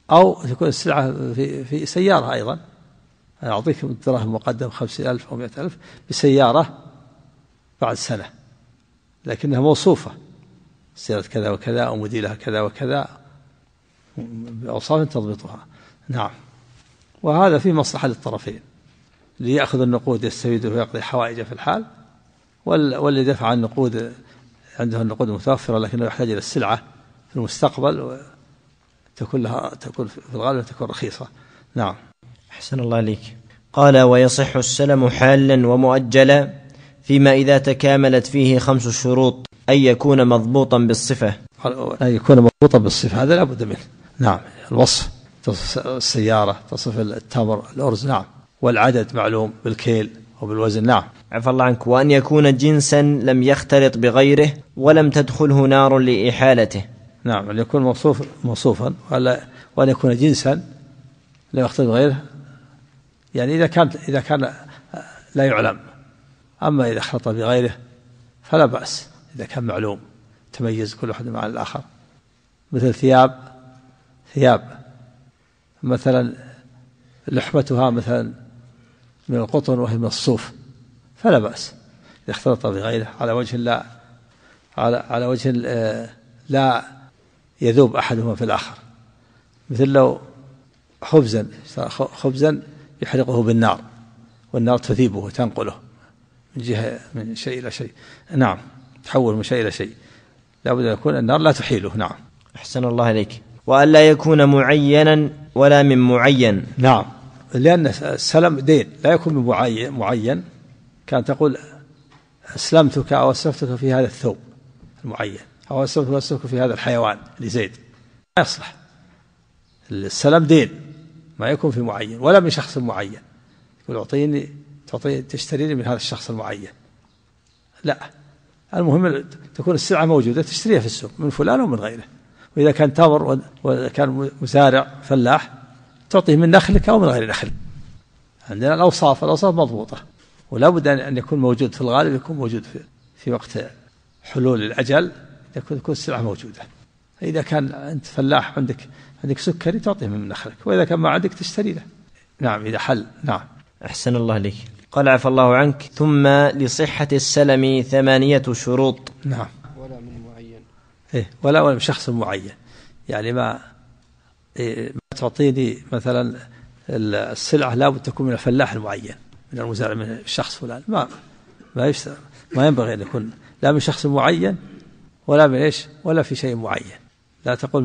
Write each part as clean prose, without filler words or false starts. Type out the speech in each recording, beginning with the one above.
أو تكون السلعة في سيارة أيضا، أعطيك الدراهم مقدم 50,000 أو 100,000 بسيارة بعد سنة، لكنها موصوفة سيارة كذا وكذا أو موديلها كذا وكذا بأوصاف تضبطها. نعم. وهذا في مصلحة للطرفين، اللي يأخذ النقود يستفيد ويقضي حوائجه في الحال، واللي دفع النقود عنده النقود متوفرة لكنه يحتاج إلى السلعة في المستقبل تكون في الغالب تكون رخيصة. نعم. أحسن الله عليك. قال: ويصح السلم حالا ومؤجلا فيما إذا تكاملت فيه 5 شروط: أن يكون مضبوطا بالصفة. أن يكون مضبوطا بالصفة هذا لا بد منه. نعم. الوصف، تصف السيارة، تصف التمر، الأرز. نعم. والعدد معلوم بالكيل وبالوزن. نعم. عفى الله عنك. وأن يكون جنسا لم يختلط بغيره ولم تدخله نار لإحالته. نعم. أن يكون موصوفا، وأن يكون جنسا لم يختلط بغيره، يعني إذا كان لا يعلم. أما إذا اختلط بغيره فلا بأس إذا كان معلوم تميز كل واحد مع الآخر، مثل ثياب مثلا لحمتها مثلا من القطن وهي من الصوف فلا بأس إذا اختلط بغيره على وجه لا يذوب أحدهما في الآخر. مثل لو خبزا يحرقه بالنار والنار تذيبه وتنقله من شيء إلى شيء. نعم. تحول من شيء إلى شيء، لا بد أن يكون النار لا تحيله. نعم. أحسن الله عليك. وأن لا يكون معينا ولا من معين. نعم. لأن السلم دين لا يكون من معين. كان تقول أسلمتك أو أسلفتك في هذا الثوب المعين، أو أسلفتك في هذا الحيوان لزيد، لا يصلح. السلم دين ما يكون في معين ولا من شخص معين. يقول تشتريني من هذا الشخص المعين، لا. المهم تكون السلعة موجودة تشتريها في السوق من فلان ومن غيره. وإذا كان تمر وكان مزارع فلاح تعطيه من نخلك أو من غير نخلك. عندنا الأوصاف مضبوطة، ولا بد أن يكون موجود في الغالب، يكون موجود في وقت حلول الأجل تكون السلعة موجودة. إذا كان أنت فلاح عندك سكري تعطيه من نخلك، وإذا كان ما عندك تشتري له. نعم. إذا حل. نعم. أحسن الله عليك. قال: عفى الله عنك. ثم لصحة السلم 8 شروط. نعم. ولا من معين. ولا من شخص معين، يعني ما تعطيني مثلا السلعة لا بد تكون من الفلاح المعين، من المزارع، من الشخص فلان. ما ينبغي أن يكون لا من شخص معين ولا من ولا في شيء معين. لا تقول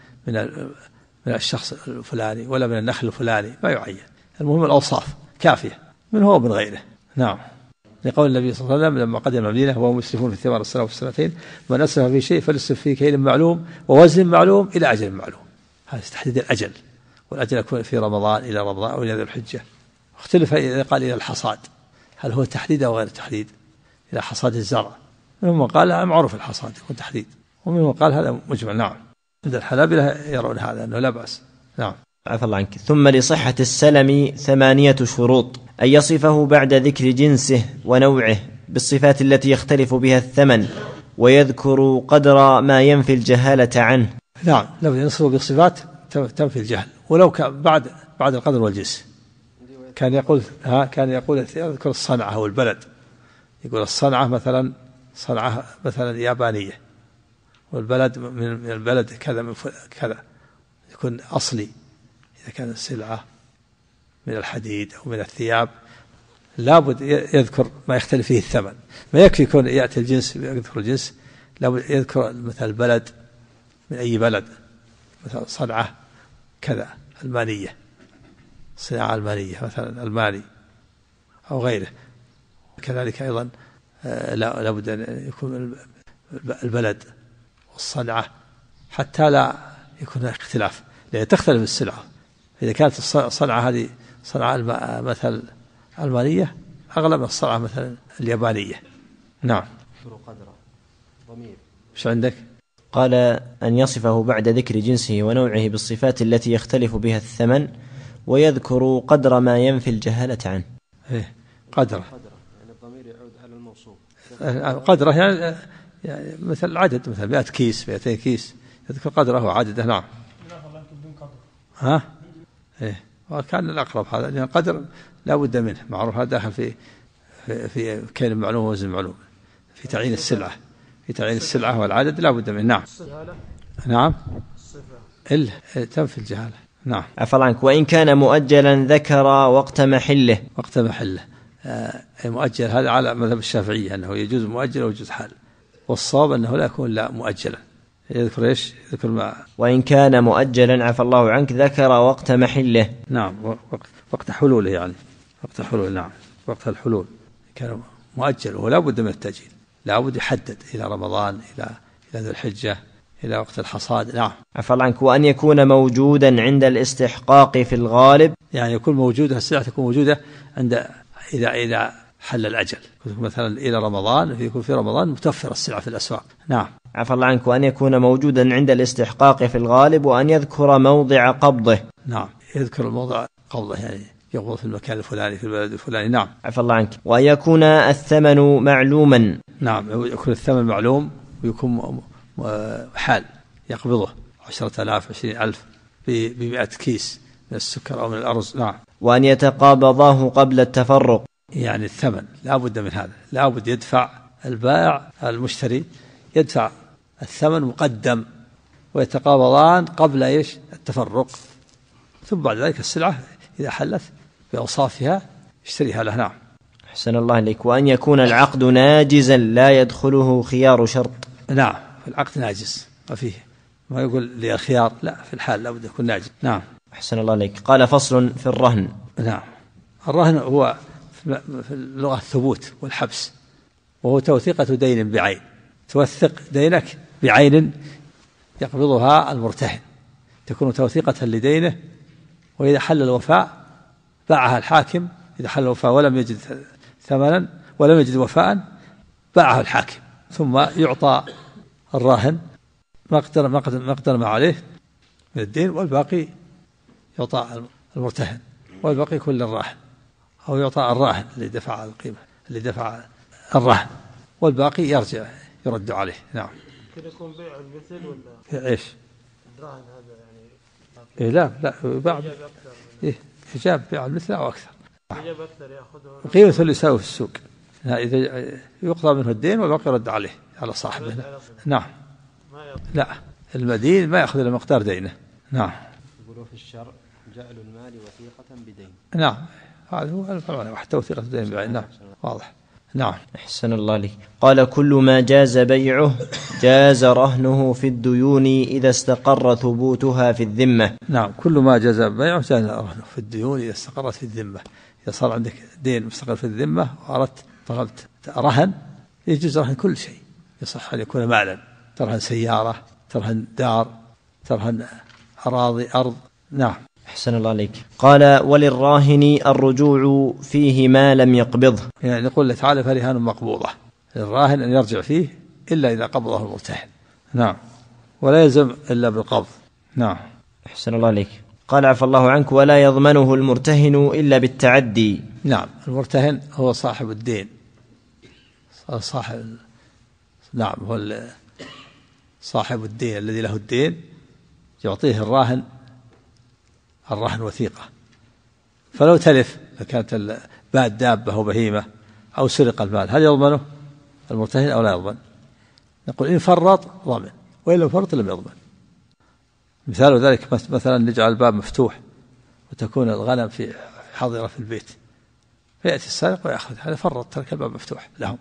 من الشخص الفلاني ولا من النخل الفلاني، ما يعين. المهم الأوصاف كافية من هو ومن غيره. نعم. لقول النبي صلى الله عليه وسلم لما قدم المدينة وهو مسرفون في الثمار السنة وفي السنتين: من أسرف في شيء فليسرف فيه كيل معلوم ووزن معلوم إلى أجل معلوم. هذا تحديد الأجل، والأجل يكون في رمضان إلى رمضان أو إلى ذي الحجة. اختلف إذا قال إلى الحصاد، هل هو تحديد أو غير تحديد؟ إلى حصاد الزرع. منهم قال معروف الحصاد يكون تحديد، ومنهم قال هذا مجمل. نعم. عند الحنابلة يرون هذا أنه لا بأس. نعم. عفى الله عنك. ثم لصحة السلم 8 شروط: أن يصفه بعد ذكر جنسه ونوعه بالصفات التي يختلف بها الثمن، ويذكر قدر ما ينفي الجهالة عنه. نعم. لو ينصفه بصفات تنفي الجهل، ولو كان بعد القدر والجنس. كان يقول يذكر الصنعة والبلد، يقول الصنعة مثلا يابانية، والبلد من البلد كذا من كذا، يكون أصلي. إذا كان السلعة من الحديد أو من الثياب لابد يذكر ما يختلف فيه الثمن. ما يكفي يكون يأتي الجنس يذكر الجنس، لابد يذكر مثل البلد من أي بلد، مثلا صنعة كذا ألمانية، صناعة ألمانية مثلا ألماني أو غيره. كذلك أيضا لابد أن يكون البلد والصنعة حتى لا يكون اختلاف، لأن تختلف السلعة. إذا كانت الصنعة هذه صنعة مثل ألمانية أغلى من الصنعة مثلا اليابانية. نعم. وش عندك؟ قال: أن يصفه بعد ذكر جنسه ونوعه بالصفات التي يختلف بها الثمن، ويذكر قدر ما ينفي الجهالة عنه. قدره يعني الضمير يعود على الموصوف. قدره يعني مثل العدد، مثل 100 كيس 200 كيس، يذكر قدره وعدده. نعم. ها إيه، وكان الأقرب هذا، لأن القدر لا بد منه، معروف هذا داخل في كيل المعلوم ووزن المعلوم، في تعيين السلعة، في تعيين السلعة والعدد لا بد منه. نعم نعم تنفي الجهالة. نعم. عفى الله عنك. وإن كان مؤجلا ذكر وقت محله. وقت محله مؤجل، هذا على مذهب الشافعية أنه يجوز مؤجل ويجوز حال، والصواب أنه لا يكون لا مؤجلا. يذكر إيش؟ يذكر ما وإن كان مؤجلا عفى الله عنك ذكر وقت محله. نعم، وقت حلوله يعني، وقت حلول. نعم، وقت الحلول كان مؤجل، ولا بد من التأجيل، لا بد يحدد إلى رمضان، إلى ذي الحجة، إلى وقت الحصاد. نعم. عفى الله عنك. وأن يكون موجودا عند الاستحقاق في الغالب، يعني يكون موجودة السلعة، تكون موجودة عند إذا حل الأجل، مثلا إلى رمضان، يكون في رمضان متوفر السلعة في الأسواق. نعم. عفى الله عنك. وأن يكون موجودا عند الاستحقاق في الغالب، وأن يذكر موضع قبضه. نعم، يذكر موضع قبضه، يعني يقبض في المكان الفلاني في البلد الفلاني. نعم. عفى الله عنك. وأن يكون الثمن معلوما. نعم، يكون الثمن معلوم، ويكون حال يقبضه 10,000 20,000 ب100 كيس من السكر أو من الأرز. نعم. وأن يتقابضاه قبل التفرق، يعني الثمن لا بد من هذا، لا بد يدفع البائع المشتري، يدفع الثمن مقدم، ويتقابضان قبل إيش؟ التفرق، ثم بعد ذلك السلعة إذا حلت بأوصافها يشتريها له. نعم. أحسن الله إليك. وأن يكون العقد ناجزا لا يدخله خيار شرط. نعم، العقد ناجز، ما فيه ما يقول لي الخيار، لا، في الحال لا بد يكون ناجز. نعم. أحسن الله إليك. قال فصل في الرهن. نعم. الرهن هو في اللغة الثبوت والحبس، وهو توثيقة دين بعين، توثق دينك بعين يقبضها المرتهن، تكون توثيقة لدينه، وإذا حل الوفاء باعها الحاكم، إذا حل الوفاء ولم يجد ثمنا ولم يجد وفاء باعه الحاكم، ثم يعطى الراهن مقدر ما عليه من الدين، والباقي يعطى المرتهن، والباقي يكون للراهن، أو يعطى الراهن اللي دفع القيمة، اللي دفع الرهن، والباقي يرد عليه. نعم. يكون بيع المثل ولا ايش؟ الراهن هذا يعني إيه لا باع إيه إجاب بيع المثل أو أكثر، إجاب أكثر يأخذه قيمة اللي يساوي في السوق، إذا يقضى منه الدين والباقي يرد عليه على صاحبه. نعم. لا، المدين ما يأخذ إلا مقدار دينه. نعم. يقولوا في الشرع جعل المال وثيقة بدين. نعم، هذا هو المعنى، حتى وثيقة الدين بعين. نعم، واضح. نعم. أحسن الله لك. قال كل ما جاز بيعه جاز رهنه في الديون إذا استقر ثبوتها في الذمة. نعم، كل ما جاز بيعه جاز رهنه في الديون إذا استقرت في الذمة. إذا صار عندك دين مستقر في الذمة وأردت طلبت رهن، يجوز رهن كل شيء، يصح أن يكون مالا، ترهن سيارة، ترهن دار، ترهن أراضي أرض. نعم. أحسن الله عليك. قال وللراهن الرجوع فيه ما لم يقبضه، يعني يقول تعالى فرهان مقبوضة، للراهن أن يرجع فيه إلا إذا قبضه المرتهن. نعم، ولا يلزم إلا بالقبض. نعم. أحسن الله عليك. قال عفى الله عنك ولا يضمنه المرتهن إلا بالتعدي. نعم، المرتهن هو صاحب الدين، نعم، هو صاحب الدين الذي له الدين، يعطيه الراهن وثيقة، فلو تلف فكانت باد دابة أو بهيمة أو سرق المال، هل يضمنه المرتهن أو لا يضمن؟ نقول إن فرط ضمن، وإن لم فرط لم يضمن. مثال ذلك مثلا نجعل الباب مفتوح وتكون الغنم في حاضرة في البيت، فيأتي السارق ويأخذ، هذا فرط، ترك الباب مفتوح لهم.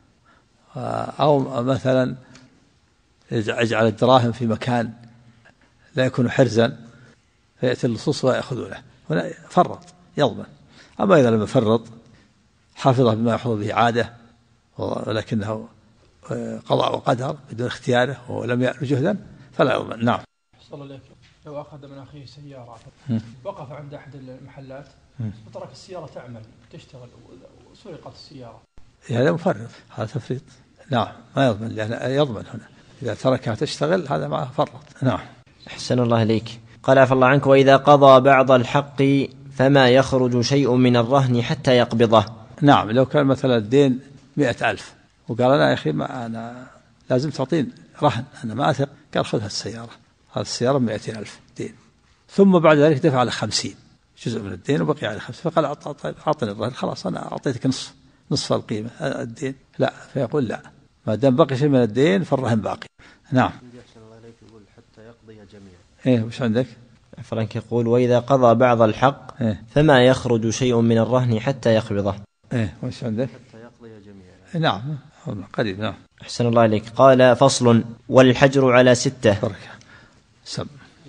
أو مثلا يجعل الدراهم في مكان لا يكون حرزا، فيأتي اللصوص ويأخذونه، هنا فرط يضمن. أما إذا لم يفرط حافظه بما يحفظ به عادة، ولكنه قضاء وقدر بدون اختياره ولم يأل جهدا فلا يضمن. نعم. صلى الله عليه وسلم لو أخذ من أخيه سيارة وقف عند أحد المحلات وترك السيارة تعمل تشتغل وسرقت السيارة، هذا مفرط، هذا تفريط. نعم، ما يضمن، لأن يضمن هنا إذا تركها تشتغل هذا معه فرط. نعم. أحسن الله إليك. قال عفى الله عنك وإذا قضى بعض الحق فما يخرج شيء من الرهن حتى يقبضه. نعم، لو كان مثلا الدين 100,000 وقال أنا يا أخي ما أنا لازم تعطين رهن، أنا ما أثق، قال خذ هالسيارة، هذه السيارة 200,000 دين، ثم بعد ذلك دفع على 50 جزء من الدين وبقي على 50، فقال أعطني الرهن، خلاص أنا أعطيتك نصف القيمة الدين. لا، فيقول لا، ما دام بقي شيء من الدين فالرهن باقي. نعم. يقول حتى يقضي جميعا. إيه، وش عندك؟ فرانك يقول وإذا قضى بعض الحق فما يخرج شيء من الرهن حتى يقبضه. إيه، وش عندك؟ حتى يقضي جميعا. نعم، قريب. نعم. أحسن الله إليك. قال فصل والحجر على 6. بركة. سب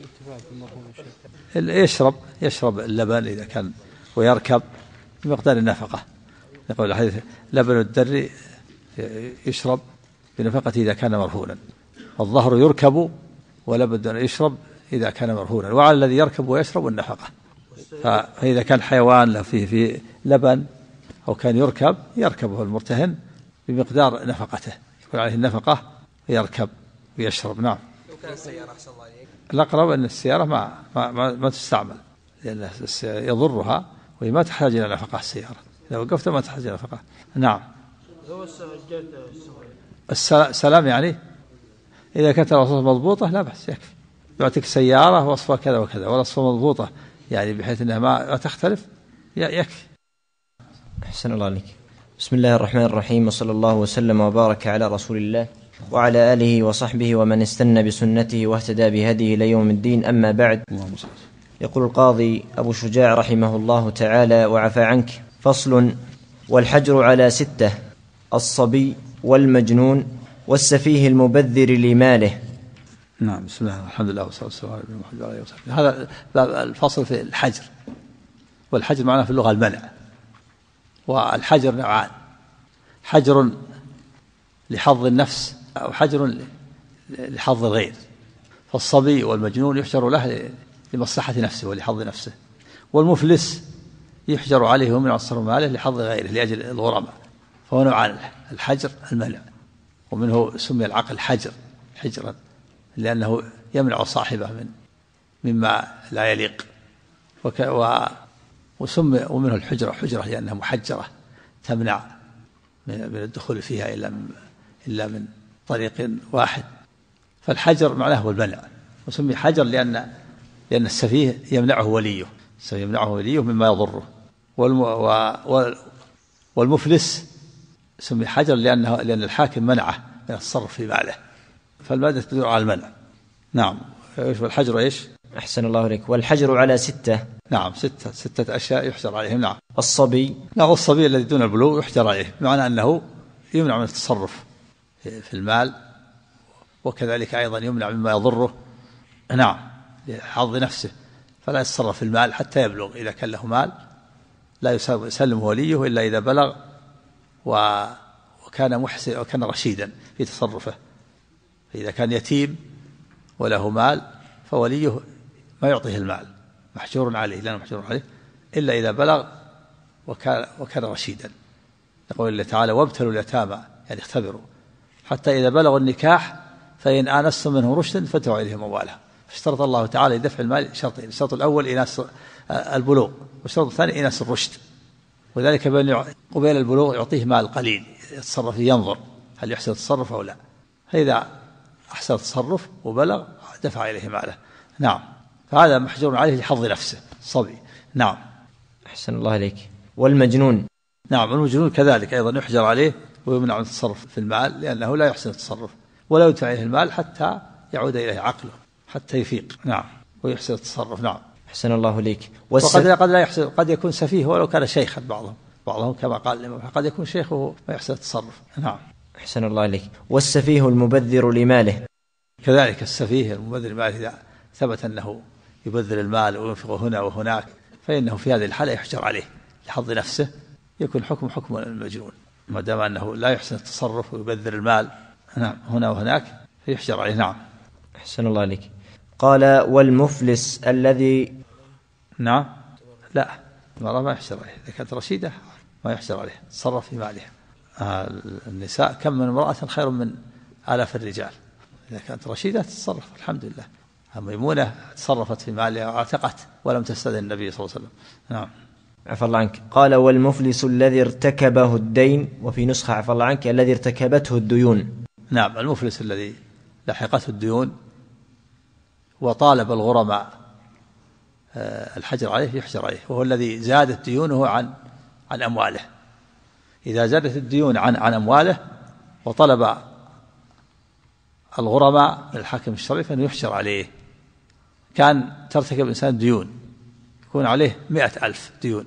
يشرب اللبن إذا كان ويركب بمقدار النفقة. يقول الحديث لبن الدر يشرب بنفقة إذا كان مرهونا، الظهر يركب ولبن الدر يشرب إذا كان مرهونا، وعلى الذي يركب ويشرب النفقة. فإذا كان حيوان له فيه لبن أو كان يركبه المرتهن بمقدار نفقته، يكون عليه النفقة ويركب ويشرب. نعم. لو كان السيارة أحسن الله عليك. الأقرب أن السيارة ما تستعمل، لأن يضرها وهي ما تحتاج إلى نفقة. السيارة إذا وقفت ما تحتاج إلى نفقة. نعم. السلام يعني إذا كانت الوصفة مضبوطة لا بأس، يكفي. يعطيك سيارة وصفها كذا وكذا والوصفة مضبوطة يعني بحيث أنها ما تختلف، يكفي. أحسن الله عليك. بسم الله الرحمن الرحيم، وصلى الله وسلم وبارك على رسول الله وعلى آله وصحبه ومن استنى بسنته واهتدى بهديه إلى يوم الدين. أما بعد، يقول القاضي أبو شجاع رحمه الله تعالى وعفى عنك: فصل والحجر على 6: الصبي والمجنون والسفيه المبذر لماله. نعم. بسم الله الحمد لله والصلاة والسلام على محمد وعلى آله وصحبه. هذا الفصل في الحجر، والحجر معناه في اللغة المنع. والحجر نوعان: حجر لحظ النفس أو حجر لحظ الغير. فالصبي والمجنون يحجر له لمصلحة نفسه ولحظ نفسه، والمفلس يحجر عليه من عصر ماله لحظ غيره لأجل الغرماء. فهو نوعان: الحجر المنع، ومنه سمي العقل حجرا لأنه يمنع صاحبه مما لا يليق، وسمي ومنه الحجرة حجرة لأنها محجرة تمنع من الدخول فيها إلا من طريق واحد. فالحجر معناه هو المنع، وسمي حجر لأن السفيه يمنعه وليه مما يضره. والمفلس سمي حجر لأن الحاكم منعه من التصرف في ماله، فالمادة تدور على المنع. نعم. والحجر إيش؟ أحسن الله عليك. والحجر على 6. نعم. 6 أشياء يحجر عليهم. نعم. الصبي. نعم. الصبي الذي دون البلوغ يحجر عليه، بمعنى أنه يمنع من التصرف في المال، وكذلك أيضا يمنع مما يضره. نعم. لحظ نفسه، فلا يتصرف في المال حتى يبلغ. إذا كان له مال لا يسلمه وليه إلا إذا بلغ وكان محسن وكان رشيدا في تصرفه. فإذا كان يتيم وله مال فوليه ما يعطيه المال، محجور عليه، لا محجور عليه إلا إذا بلغ وكان رشيدا. يقول الله تعالى: وابتلوا اليتامى، يعني اختبروا حتى إذا بلغوا النكاح فإن آنستم منهم رشدا فادفعوا إليهم أموالهم. فاشترط الله تعالى لدفع المال شرطين: الشرط الأول إناس البلوغ، والشرط الثاني إناس الرشد. وذلك قبيل البلوغ يعطيه مال قليل يتصرف فيه، ينظر هل يحسن التصرف أو لا، فإذا أحسن التصرف وبلغ دفع إليه ماله. نعم. فهذا محجور عليه لحظ نفسه صبي. نعم. أحسن الله عليك. والمجنون. نعم. المجنون كذلك أيضا يحجر عليه ويمنع من التصرف في المال لأنه لا يحسن التصرف، ولا يدفع إليه المال حتى يعود إليه عقله، حتى يفيق. نعم. ويحسن التصرف. نعم. أحسن الله عليك. وقد لا يحسن، قد يكون سفيه ولو كان شيخا. بعضهم كما قال الإمام قد يكون شيخ وهو ما يحسن التصرف. نعم. أحسن الله عليك. والسفيه المبذر لماله. كذلك السفيه المبذر لماله إذا ثبت أنه يبذر المال وينفق هنا وهناك فإنه في هذه الحالة يحجر عليه لحظ نفسه، يكون حكم المجنون ما دام أنه لا يحسن التصرف ويبذر المال. نعم. هنا وهناك فيحجر عليه. نعم. أحسن الله عليك. قال والمفلس الذي. نعم. لا، المرأة ما يحجر عليه إذا كانت رشيدة، ما يحجر عليه، تصرف في مالها. النساء كم من امرأة خير من آلاف الرجال، إذا كانت رشيدة تتصرف الحمد لله. ميمونة تصرفت في مالها واعتقت ولم تستأذن النبي صلى الله عليه وسلم. نعم. عفى الله عنك. قال والمفلس الذي ارتكبه الدين، وفي نسخة عفى الله عنك الذي ارتكبته الديون. نعم. المفلس الذي لحقته الديون وطالب الغرماء الحجر عليه يحجر عليه، وهو الذي زادت ديونه عن أمواله. إذا زادت الديون عن أمواله وطلب الغرماء من الحاكم الشرعي فإنه يحجر عليه. كان ترتكب إنسان ديون يكون عليه 100,000 ديون،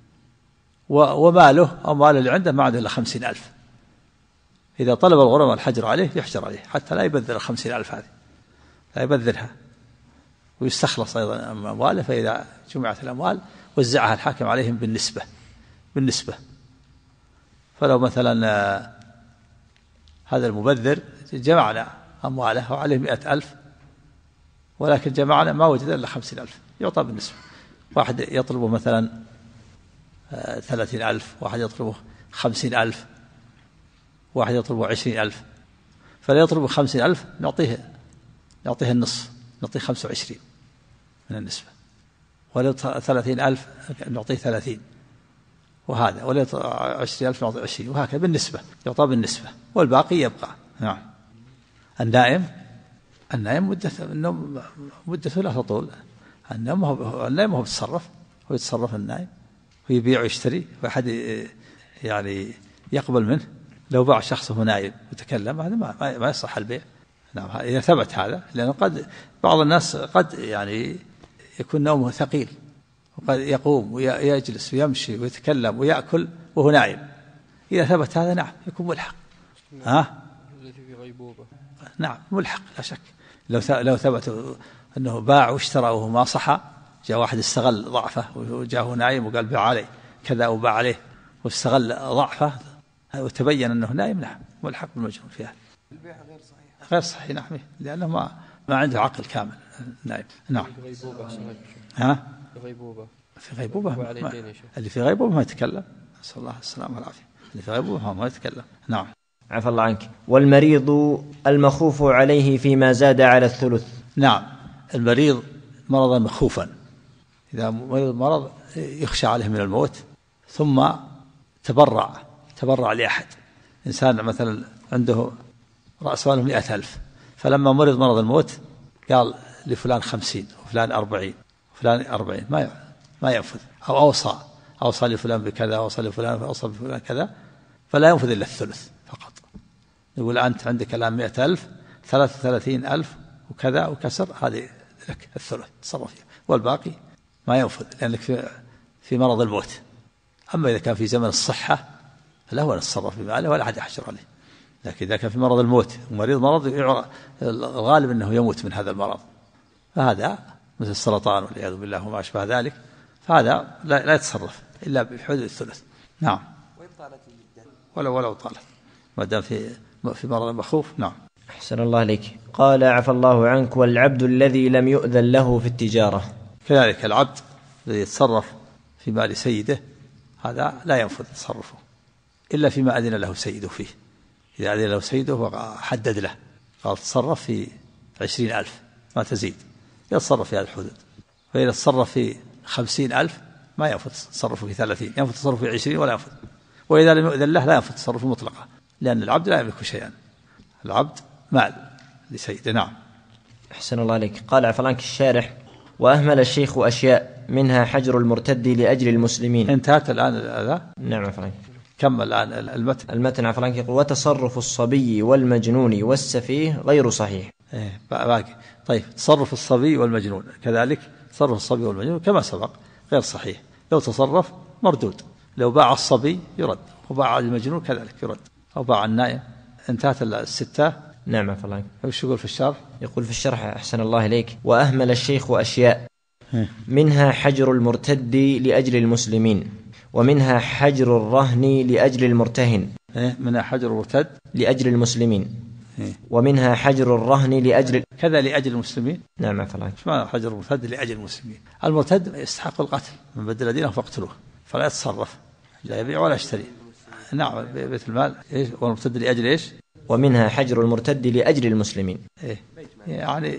وماله أو ماله اللي عنده ما عنده إلا 50,000، إذا طلب الغرماء الحجر عليه يحجر عليه حتى لا يبذر 50,000 هذه، لا يبذرها، ويستخلص أيضا أمواله. فإذا جمعت الأموال وزعها الحاكم عليهم بالنسبة. فلو مثلا هذا المبذر جمعنا أمواله وعليه 100,000، ولكن جمعنا ما وجد إلا 50,000 يعطى بالنسبة. واحد يطلبه مثلا 30,000، واحد يطلبه 50,000، واحد يطلبه 20,000. فلا يطلبه 50,000 نعطيه النصف، نعطيه 25 من النسبة. ولو 30,000 نعطيه 30، وهذا. ولو 20,000 نعطيه 20، وهكذا بالنسبة، يعطى بالنسبة والباقي يبقى. نعم. النائم مدته لا تطول. النائم هو بيتصرف، هو يتصرف النائم، ويبيع ويشتري، وأحد يعني يقبل منه. لو باع شخص وهو نائم وتكلم هذا ما يصح البيع. نعم، إذا ثبت هذا، لأنه قد بعض الناس قد يعني يكون نومه ثقيل، وقد يقوم ويجلس ويمشي ويتكلم ويأكل وهو نائم. إذا ثبت هذا نعم يكون ملحق. الذي في غيبوبة. نعم ملحق لا شك. لو ثبت أنه باع واشترى وهو ما صحى، جاء واحد استغل ضعفه وجاءه نايم وقال باع عليه كذا وباع عليه، واستغل ضعفه وتبين أنه نايم، نعم ملحق بالمجنون فيها. البيع غير صحيح. نعم، لأنه ما عنده عقل كامل نايم. نعم. في غيبوبة. في غيبوبة اللي في غيبوبة ما يتكلم، نسأل الله السلامة والعافية. اللي في غيبوبة ما يتكلم. نعم. عفى الله عنك. والمريض المخوف عليه فيما زاد على الثلث. نعم، المريض مرضا مخوفا، إذا مرض يخشى عليه من الموت ثم تبرع لأحد. إنسان مثلا عنده رأس ماله 100,000، فلما مرض مرض الموت قال لفلان 50 وفلان 40 وفلان 40، ما ينفذ. أو أوصى لفلان بكذا، أوصى بفلان كذا، فلا ينفذ إلا الثلث فقط. يقول أنت عندك الآن 100,000، 33,000 وكذا وكسر، هذه لك الثلث تصرف فيها، والباقي ما ينفذ لأنك في مرض الموت. أما إذا كان في زمن الصحة فلا هو يتصرف بماله ولا أحد يحجر عليه. لكن إذا كان في مرض الموت ومريض مرض الغالب أنه يموت من هذا المرض، فهذا مثل السرطان والعياذ بالله وما أشبه ذلك، فهذا لا يتصرف إلا بحدود الثلث. نعم. وإن طالت المدة ولو طالت، ما دام في مرض مخوف. نعم. أحسن الله عليك. قال عفى الله عنك. والعبد الذي لم يؤذن له في التجارة. كذلك العبد الذي يتصرف في مال سيده هذا لا ينفذ تصرفه إلا فيما أذن له سيده فيه. إذا أذن له سيده وحدد له قال تصرف في 20,000 ما تزيد، يتصرف في هذه الحدود. فإذا تصرف في 50,000 ما ينفذ تصرفه في 30، ينفذ تصرفه في 20 ولا ينفذ. وإذا لم يؤذن له لا ينفذ تصرفه مطلقا، لأن العبد لا يملك شيئا، العبد مال لسيده. نعم. أحسن الله عليك. قال عفى عنك الشارح. وأهمل الشيخ أشياء منها حجر المرتد لأجل المسلمين. انتهت الآن هذا. نعم عفى عنك. كمل الآن المتن عفى عنك. يقول وتصرف الصبي والمجنون والسفيه غير صحيح. باقي. طيب، تصرف الصبي والمجنون كذلك، تصرف الصبي والمجنون كما سبق غير صحيح. لو تصرف مردود، لو باع الصبي يرد، وباع المجنون كذلك يرد، أو باع النائم. انتهت الستة. نعم عفى الله عنك. وش يقول في الشرح؟ يقول في الشرح أحسن الله إليك. وأهمل الشيخ أشياء منها حجر المرتد لأجل المسلمين، ومنها حجر الرهن لأجل المرتهن. منها حجر المرتد لأجل المسلمين، ومنها حجر الرهن لأجل كذا لأجل المسلمين. نعم عفى الله عنك. ايش معنى حجر المرتد لأجل المسلمين؟ المرتد يستحق القتل، من بدل دينه فاقتلوه، فلا يتصرف، لا يبيع ولا يشتري. نعم، بيت المال. ايش والمرتد لأجل ايش؟ ومنها حجر المرتد لأجل المسلمين. يعني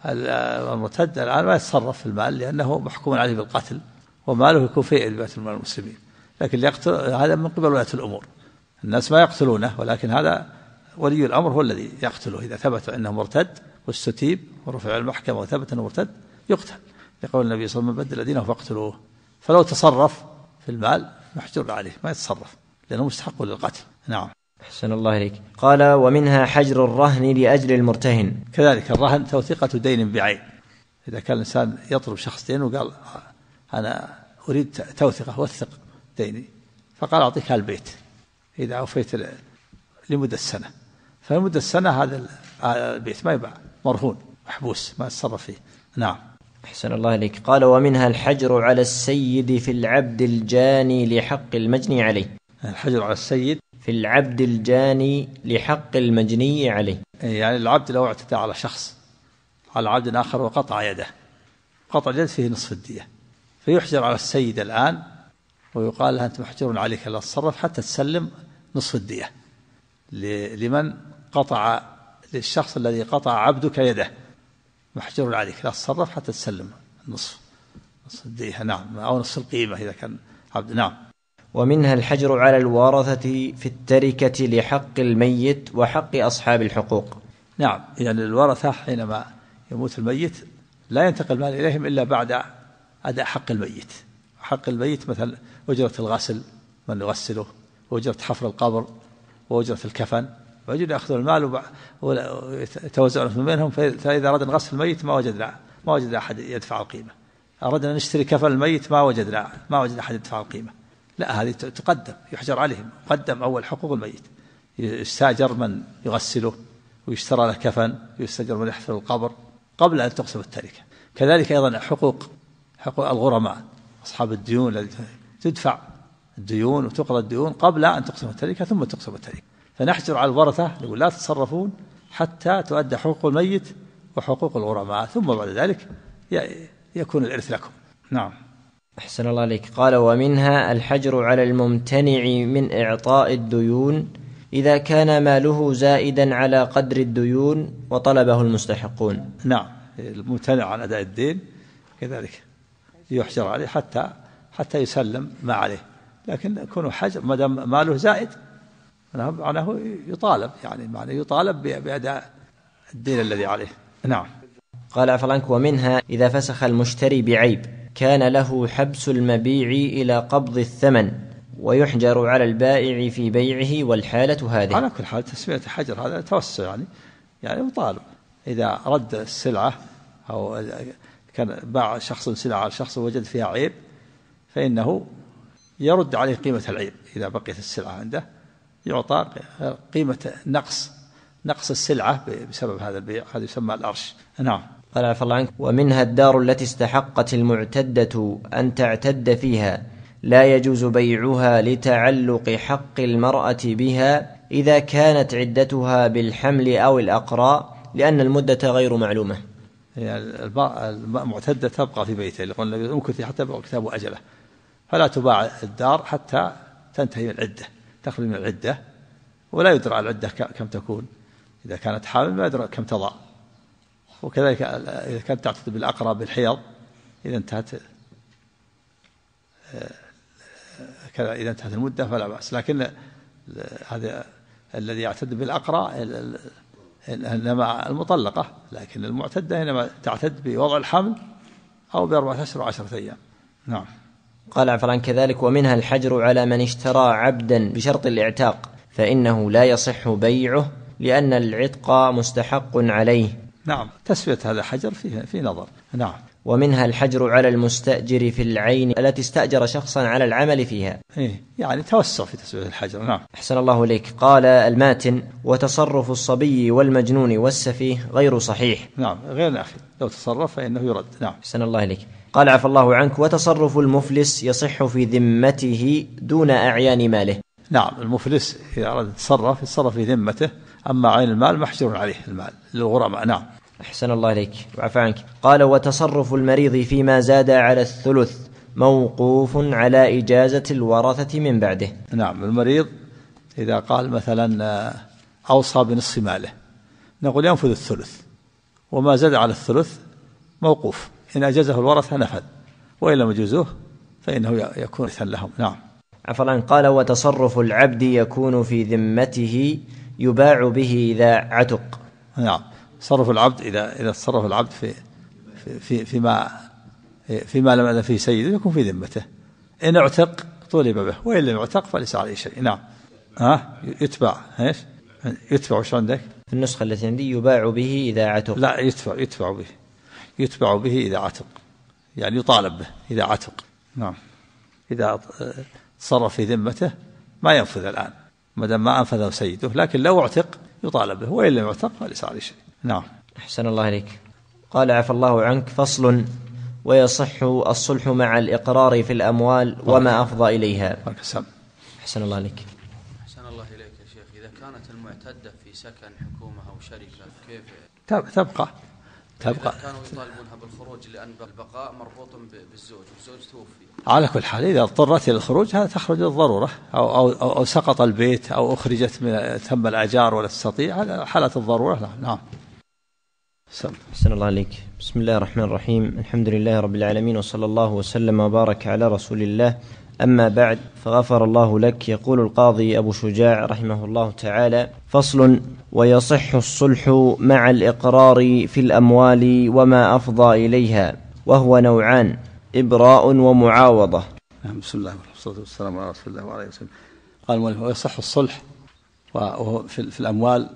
المرتد الآن ما يتصرف في المال لأنه محكوم عليه بالقتل، وماله يكون في بيت المال المسلمين. لكن يقتل هذا من قبل ولاة الأمور، الناس ما يقتلونه، ولكن هذا ولي الأمر هو الذي يقتله. إذا ثبت أنه مرتد واستتيب ورفع المحكمة وثبت أنه مرتد يقتل، يقول النبي صلى الله عليه وسلم: من بدل دينه فاقتلوه. فلو تصرف في المال محجور عليه، ما يتصرف لأنه مستحق للقتل. نعم. أحسن الله إليك. قال: ومنها حجر الرهن لأجل المرتهن. كذلك الرهن توثيقة دين بعين. إذا كان الإنسان يطلب شخص دين وقال: أنا أريد توثيقة، وثق ديني، فقال: أعطيك البيت إذا أوفيت لمدة سنة، فلمدة السنة هذا البيت ما يباع، مرهون محبوس ما يتصرف فيه. نعم. أحسن الله إليك. قال: ومنها الحجر على السيد في العبد الجاني لحق المجني عليه. الحجر على السيد في العبد الجاني لحق المجني عليه، يعني العبد لو اعتدى على شخص على عبد آخر وقطع يده، قطع اليد فيه نصف الدية، فيحجر على السيد الآن ويقال له: أنت محجور عليك لا تتصرف حتى تسلم نصف الدية لمن قطع، للشخص الذي قطع عبدك يده، محجور عليك لا تتصرف حتى تسلم نصف الدية. نعم، أو نصف القيمة إذا كان عبد. نعم. ومنها الحجر على الورثة في التركة لحق الميت وحق أصحاب الحقوق. نعم، يعني الورثة حينما يموت الميت لا ينتقل المال إليهم إلا بعد أداء حق الميت. حق الميت مثل أجرة الغسل من يغسله، وأجرة حفر القبر، وأجرة الكفن، ويجب يأخذون المال ويتوزعون من بينهم. فإذا أردنا غسل الميت ما وجدنا أحد يدفع القيمة، أردنا نشتري كفن الميت ما وجدنا أحد يدفع القيمة. لا، هذه تقدم، يحجر عليهم، قدم أول حقوق الميت، يستأجر من يغسله، ويشترى له كفن، ويستأجر من يحفر القبر قبل أن تقسم التركة. كذلك أيضا حقوق الغرماء أصحاب الديون التي تدفع الديون وتقضى الديون قبل أن تقسم التركة ثم تقسم التركة. فنحجر على الورثة نقول: لا تتصرفون حتى تؤدى حقوق الميت وحقوق الغرماء، ثم بعد ذلك يكون الإرث لكم. نعم. أحسن الله عليك. قال: ومنها الحجر على الممتنع من إعطاء الديون إذا كان ماله زائدا على قدر الديون وطلبه المستحقون. نعم، الممتنع عن أداء الدين كذلك يحجر عليه حتى يسلم ما عليه، لكن يكون حجر ما دام ماله زائد معناه يطالب، يعني معناه يطالب بأداء الدين الذي عليه. نعم. قال: عفوا عنك. ومنها إذا فسخ المشتري بعيب كان له حبس المبيع إلى قبض الثمن ويحجر على البائع في بيعه، والحالة هذه. على كل حال تسمية حجر هذا توسع، يعني يطالب إذا رد السلعة أو كان باع شخص سلعة على شخص ووجد فيها عيب، فإنه يرد عليه قيمة العيب. إذا بقيت السلعة عنده يعطى قيمة نقص السلعة بسبب هذا البيع، هذا يسمى الأرش. نعم. قال: عفى الله عنك. ومنها الدار التي استحقت المعتدة أن تعتد فيها لا يجوز بيعها لتعلق حق المرأة بها إذا كانت عدتها بالحمل أو الأقراء، لأن المدة غير معلومة. يعني المعتدة تبقى في بيته، يقول النبي: امكثي حتى يبلغ كتاب أجله. فلا تباع الدار حتى تنتهي من العدة، تخرج من العدة، ولا يدرى العدة كم تكون. إذا كانت حامل ما يدرى كم تضع. وكذلك إذا كانت تعتد بالأقرأ بالحيض، إذا انتهت المدة فلا بأس. لكن هذا الذي يعتد بالأقرأ إنما المطلقة، لكن المعتدة إنما تعتد بوضع الحمل أو ب14 أشهر و10 أيام. نعم. قال: عفوا عنك. كذلك ومنها الحجر على من اشترى عبدا بشرط الاعتاق، فإنه لا يصح بيعه لأن العتق مستحق عليه. نعم، تسوية هذا حجر فيه نظر. نعم. ومنها الحجر على المستأجر في العين التي استأجر شخصا على العمل فيها. يعني توسع في تسوية الحجر. نعم. أحسن الله إليك. قال الماتن: وتصرف الصبي والمجنون والسفيه غير صحيح. نعم، غير نافذ، لو تصرف فإنه يرد. نعم. أحسن الله إليك. قال: عفى الله عنك. وتصرف المفلس يصح في ذمته دون أعيان ماله. نعم، المفلس إذا أراد يتصرف في ذمته، أما عين المال محجور عليه المال للغرماء. نعم. أحسن الله إليك وعفى عنك. قال: وتصرف المريض فيما زاد على الثلث موقوف على إجازة الورثة من بعده. نعم، المريض إذا قال مثلا أوصى بنصف ماله، نقول ينفذ الثلث، وما زاد على الثلث موقوف، إن أجازه الورثة نفذ، وإن لم يجوزوه فإنه يكون ورثا لهم. نعم. عفى الله عنك. قال: وتصرف العبد يكون في ذمته يباع به إذا عتق. نعم، تصرف العبد إذا تصرف العبد فيما فيما لم يأذن فيه سيده يكون في ذمته. إن اعتق طولب به، وإن لم يعتق فليس عليه شيء. نعم. يتبع ايش؟ يتبع وش عندك؟ في النسخة التي عندي يباع به إذا عتق. لا، يتبع به إذا عتق، يعني يطالب به إذا عتق. نعم. إذا تصرف في ذمته ما ينفذ الآن ما دام ما أنفذه سيده، لكن لو اعتق يطالب به، وإن لم يعتق فليس عليه شيء. نعم. أحسن الله عليك. قال عفى الله عنك: فصل: ويصح الصلح مع الإقرار في الأموال وما أفضى إليها. أحسن الله عليك. أحسن الله إليك يا شيخ، إذا كانت المعتدة في سكن حكومة أو شركة كيف تبقى كانوا يطالبونها بالخروج لأن البقاء مربوط بالزوج والزوج توفي؟ على كل حال إذا اضطرت إلى الخروج هذا تخرج للضرورة، أو سقط البيت أو أخرجت من تم الأجار ولا تستطيع، هذا حالة الضرورة. نعم. أحسن الله عليك. بسم الله الرحمن الرحيم. الحمد لله رب العالمين، وصلى الله وسلم وبارك على رسول الله. أما بعد، فغفر الله لك. يقول القاضي أبو شجاع رحمه الله تعالى: فصل: ويصح الصلح مع الإقرار في الأموال وما أفضى إليها، وهو نوعان: إبراء ومعاوضة. بسم الله والصلاة والسلام على رسول الله وعليه وسلم. قال: ويصح الصلح في الأموال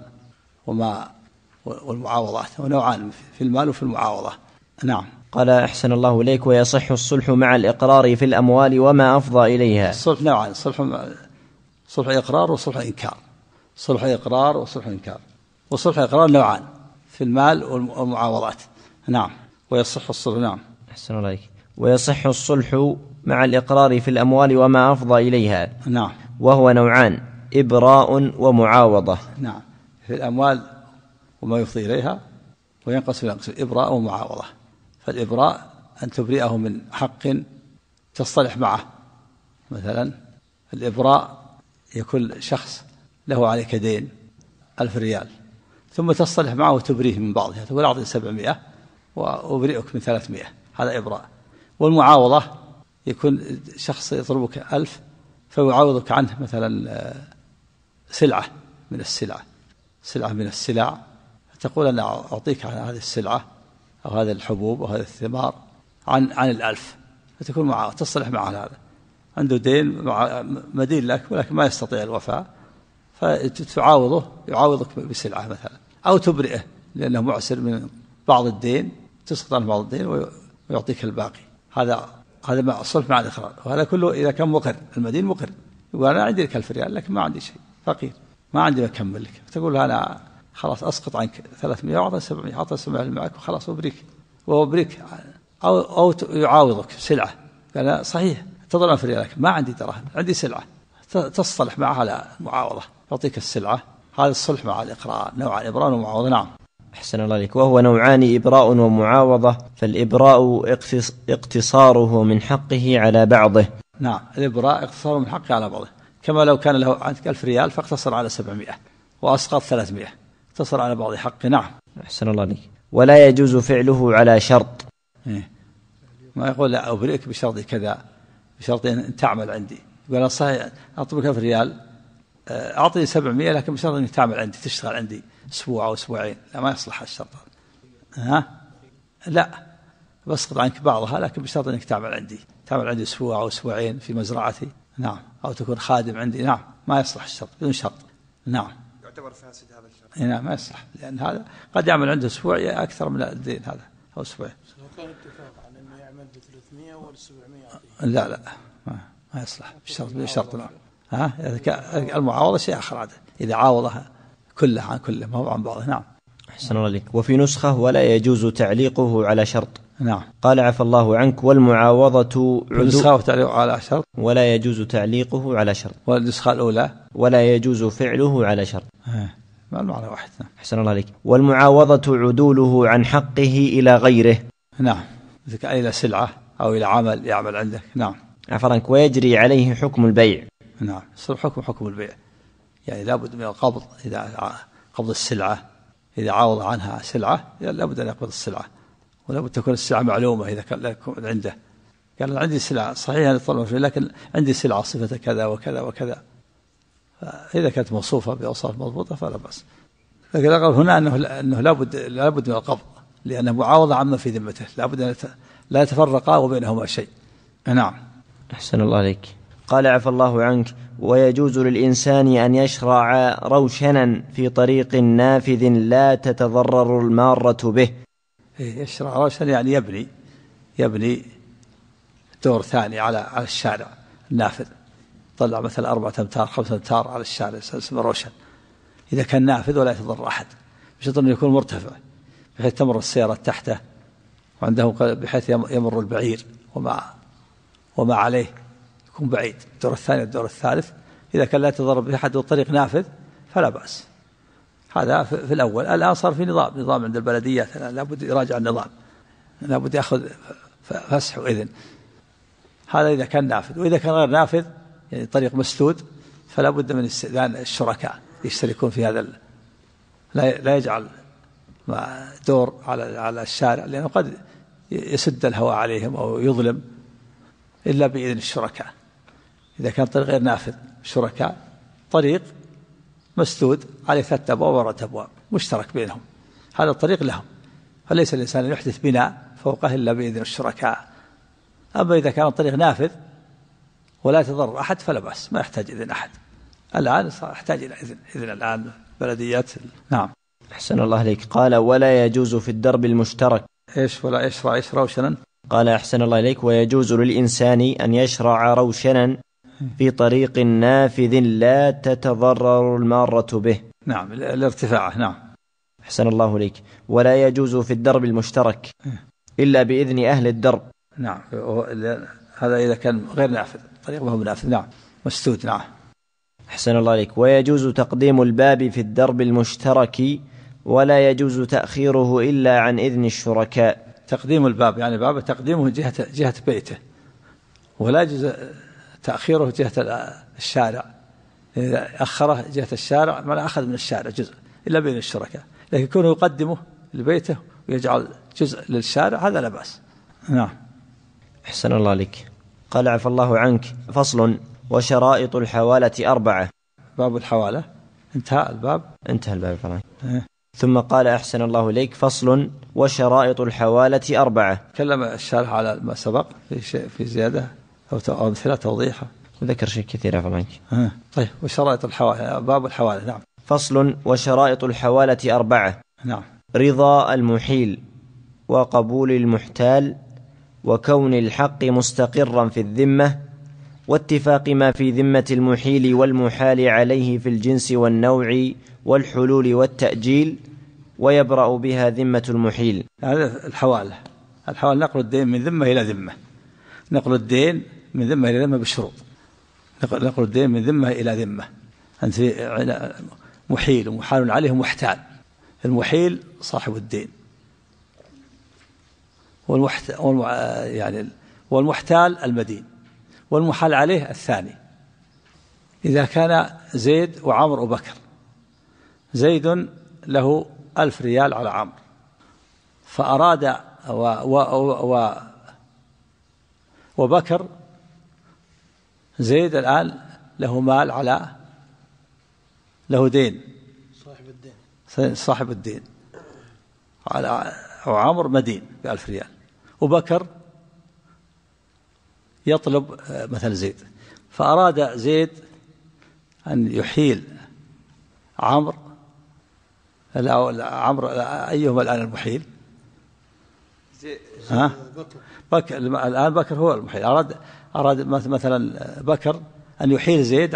والمعاوضات، ونوعان: في المال وفي المعاوضة. نعم. قال: أحسن الله إليك: ويصح الصلح مع الإقرار في الأموال وما أفضى إليها. الصلح نوعان: صلح إقرار وصلح إنكار. صلح إقرار وصلح إنكار. وصلح إقرار نوعان: في المال والمعاوضات. نعم. ويصح الصلح. نعم. أحسن الله إليك. ويصح الصلح مع الإقرار في الأموال وما أفضى إليها. نعم. وهو نوعان: إبراء ومعاوضة. نعم. في الأموال وما يفضي إليها، وينقسم إبراء ومعاوضة. فالإبراء أن تبرئه من حق تصطلح معه. مثلا الإبراء يكون شخص له عليك دين 1000 ريال، ثم تصطلح معه وتبريه من بعضها، تقول أعطني 700 وأبرئك من 300، هذا إبراء. والمعاوضة يكون شخص يطلبك 1000 فيعاوضك عنه مثلا سلعة من السلع، تقول أنا أعطيك عن هذه السلعة أو هذه الحبوب أو هذه الثمار عن 1000، فتكون معه تصلح معه على هذا. عنده دين مدين لك ولكن ما يستطيع الوفاء، يعاوضك بسلعة مثلا، أو تبرئه لأنه معسر من بعض الدين، تسقط عنه بعض الدين ويعطيك الباقي. هذا صلح مع الإقرار. وهذا كله إذا كان مقر، المدين مقر، يقول أنا عندي لك 1000 ريال لكن ما عندي شيء، فقير ما عندي ما أكمل لك، فتقول أنا خلاص أسقط عنك 300 وأعطي 700، أعطي 700 معك وخلاص وأبريك. أو يعاوضك سلعة، قال صحيح تظلم في ريالك ما عندي دراهم، عندي سلعة، تصطلح معها على معاوضة، يعطيك السلعة. هذا الصلح مع الإقرار، نوعان: إبراء ومعاوضة. نعم. أحسن الله عليك. وهو نوعان: إبراء ومعاوضة. فالإبراء اقتصاره من حقه على بعضه. نعم. الإبراء اقتصاره من حقه على بعضه، كما لو كان له عندك 1000 ريال فاقتصر على 700 وأسقط 300، اقتصر على بعض حقه. نعم. أحسن الله عليك. ولا يجوز فعله على شرط. ما يقول لا أبرئك بشرط كذا، بشرط أن تعمل عندي. يقول أنا صحيح أطلبك 1000 ريال، أعطني 700 لكن بشرط أنك تعمل عندي، تشتغل عندي أسبوع أو أسبوعين. لا، ما يصلح الشرط هذا. لا، بسقط عنك بعضها لكن بشرط أنك تعمل عندي أسبوع أو أسبوعين في مزرعتي. نعم. أو تكون خادم عندي. نعم. ما يصلح الشرط بدون شرط. نعم. يعتبر فاسد هذا الشرط. نعم، ما يصلح، لأن هذا قد يعمل عنده أسبوع أكثر من الدين هذا، أو أسبوعين. كان اتفاق على أنه يعمل ب300 وال700 لا ما يصلح بالشرط. نعم. المعاوضة شيء آخر عادة، إذا عاوضها كلها عن كله ما هو عن بعضه. نعم. أحسن الله عليك. وفي نسخة: ولا يجوز تعليقه على شرط. نعم. قال: عفى الله عنك. والمعاوضة على شرط، ولا يجوز تعليقه على شرط. والنسخة الأولى: ولا يجوز فعله على شرط. ما المعنى واحد. نعم. أحسن الله عليك. والمعاوضة عدوله عن حقه إلى غيره. نعم. إلى سلعة أو إلى عمل يعمل عندك. نعم. عفى عنك. ويجري عليه حكم البيع. نعم. يصير حكم البيع، يعني لابد من القبض. إذا قبض السلعة، إذا عاوض عنها سلعة لابد أن يقبض السلعة، ولابد تكون السلعة معلومة. إذا كان عنده قال عندي سلعة صحيح أنا طلب فيه، لكن عندي سلعة صفة كذا وكذا وكذا، فإذا كانت موصوفة بأوصاف مضبوطة فلا بأس. لكن قال هنا أنه لابد من القبض، لأنه معاوضة عما في ذمته، لابد أن لا يتفرقا وبينهما شيء. نعم. أحسن الله عليك. قال عفى الله عنك: ويجوز للإنسان أن يشرع روشنا في طريق نافذ لا تتضرر المارة به. يشرع روشنا يعني يبني دور ثاني على الشارع النافذ، طلع مثلا 4 أمتار 5 أمتار على الشارع، اسمه روشن. إذا كان نافذ ولا يتضرر أحد، بشرط أنه يكون مرتفع بحيث تمر السيارة تحته، وعنده بحيث يمر البعير وما عليه، يكون بعيد. الدور الثاني والدور الثالث إذا كان لا يتضرر به أحد والطريق نافذ فلا بأس. هذا في الأول. الآن صار في نظام عند البلديات، لابد يراجع النظام، لابد يأخذ فسح وإذن. هذا إذا كان نافذ. وإذا كان غير نافذ يعني طريق مسدود فلا بد من استئذان الشركاء يشتركون في هذا. لا يجعل دور على الشارع، لأنه قد يسد الهواء عليهم أو يظلم، إلا بإذن الشركاء. إذا كان طريق غير نافذ شركاء، طريق مسدود عليه 3 أبواب و4 أبواب مشترك بينهم، هذا الطريق لهم، فليس الإنسان يحدث بناء فوقه إلا بإذن الشركاء. أما إذا كان الطريق نافذ ولا تضرر أحد فلا بأس، ما يحتاج إذن أحد. الآن يحتاج إلى إذن الآن بلديات. نعم. أحسن الله عليك. قال: ولا يجوز في الدرب المشترك. إيش ولا يشرع روشنا؟ قال: أحسن الله عليك: ويجوز للإنسان أن يشرع روشنا في طريق نافذ لا تتضرر المارة به. نعم، الارتفاع. نعم. أحسن الله عليك. ولا يجوز في الدرب المشترك إلا بإذن أهل الدرب. نعم، هذا إذا كان غير نافذ، طريق ما هو نافذ. نعم، مسدود. نعم. أحسن الله عليك. ويجوز تقديم الباب في الدرب المشترك ولا يجوز تأخيره إلا عن إذن الشركاء. تقديم الباب يعني باب تقديمه جهة بيته، ولا يجوز تأخيره جهة الشارع. إذا أخره جهة الشارع ما أخذ من الشارع جزء إلا بين الشركاء، لكن يكون يقدمه لبيته ويجعل جزء للشارع هذا لا بأس. نعم. أحسن الله عليك. قال: عفى الله عنك. فصل: وشرائط الحوالة 4. باب الحوالة انتهى الباب فلان. ثم قال: أحسن الله إليك. فصل: وشرائط الحوالة 4. تكلم الشارح على ما سبق في شيء في زيادة أو أمثلة توضيحه، وذكر شيء كثير فلانك. طيب. وشرائط الحوالة، باب الحوالة. نعم. فصل: وشرائط الحوالة 4. نعم. رضا المحيل، وقبول المحتال، وكون الحق مستقرا في الذمة، واتفاق ما في ذمة المحيل والمحال عليه في الجنس والنوع والحلول والتأجيل، ويبرأ بها ذمة المحيل. هذا الحوالة نقل الدين من ذمة إلى ذمة. نقل الدين من ذمة إلى ذمة بالشروط. نقل الدين من ذمة إلى ذمة. أنت محيل ومحال عليه محتال. المحيل صاحب الدين، والمحتال المدين، والمحال عليه الثاني. إذا كان زيد وعمر وبكر، زيد له 1000 ريال على عمرو، فأراد وبكر زيد الآن له مال له دين، صاحب الدين على عمر مدين ب1000 ريال، وبكر يطلب مثل زيد، فأراد زيد أن يحيل عمرو أيهما الآن المحيل؟ بكر. الآن بكر هو المحيل. أراد مثلا بكر أن يحيل زيد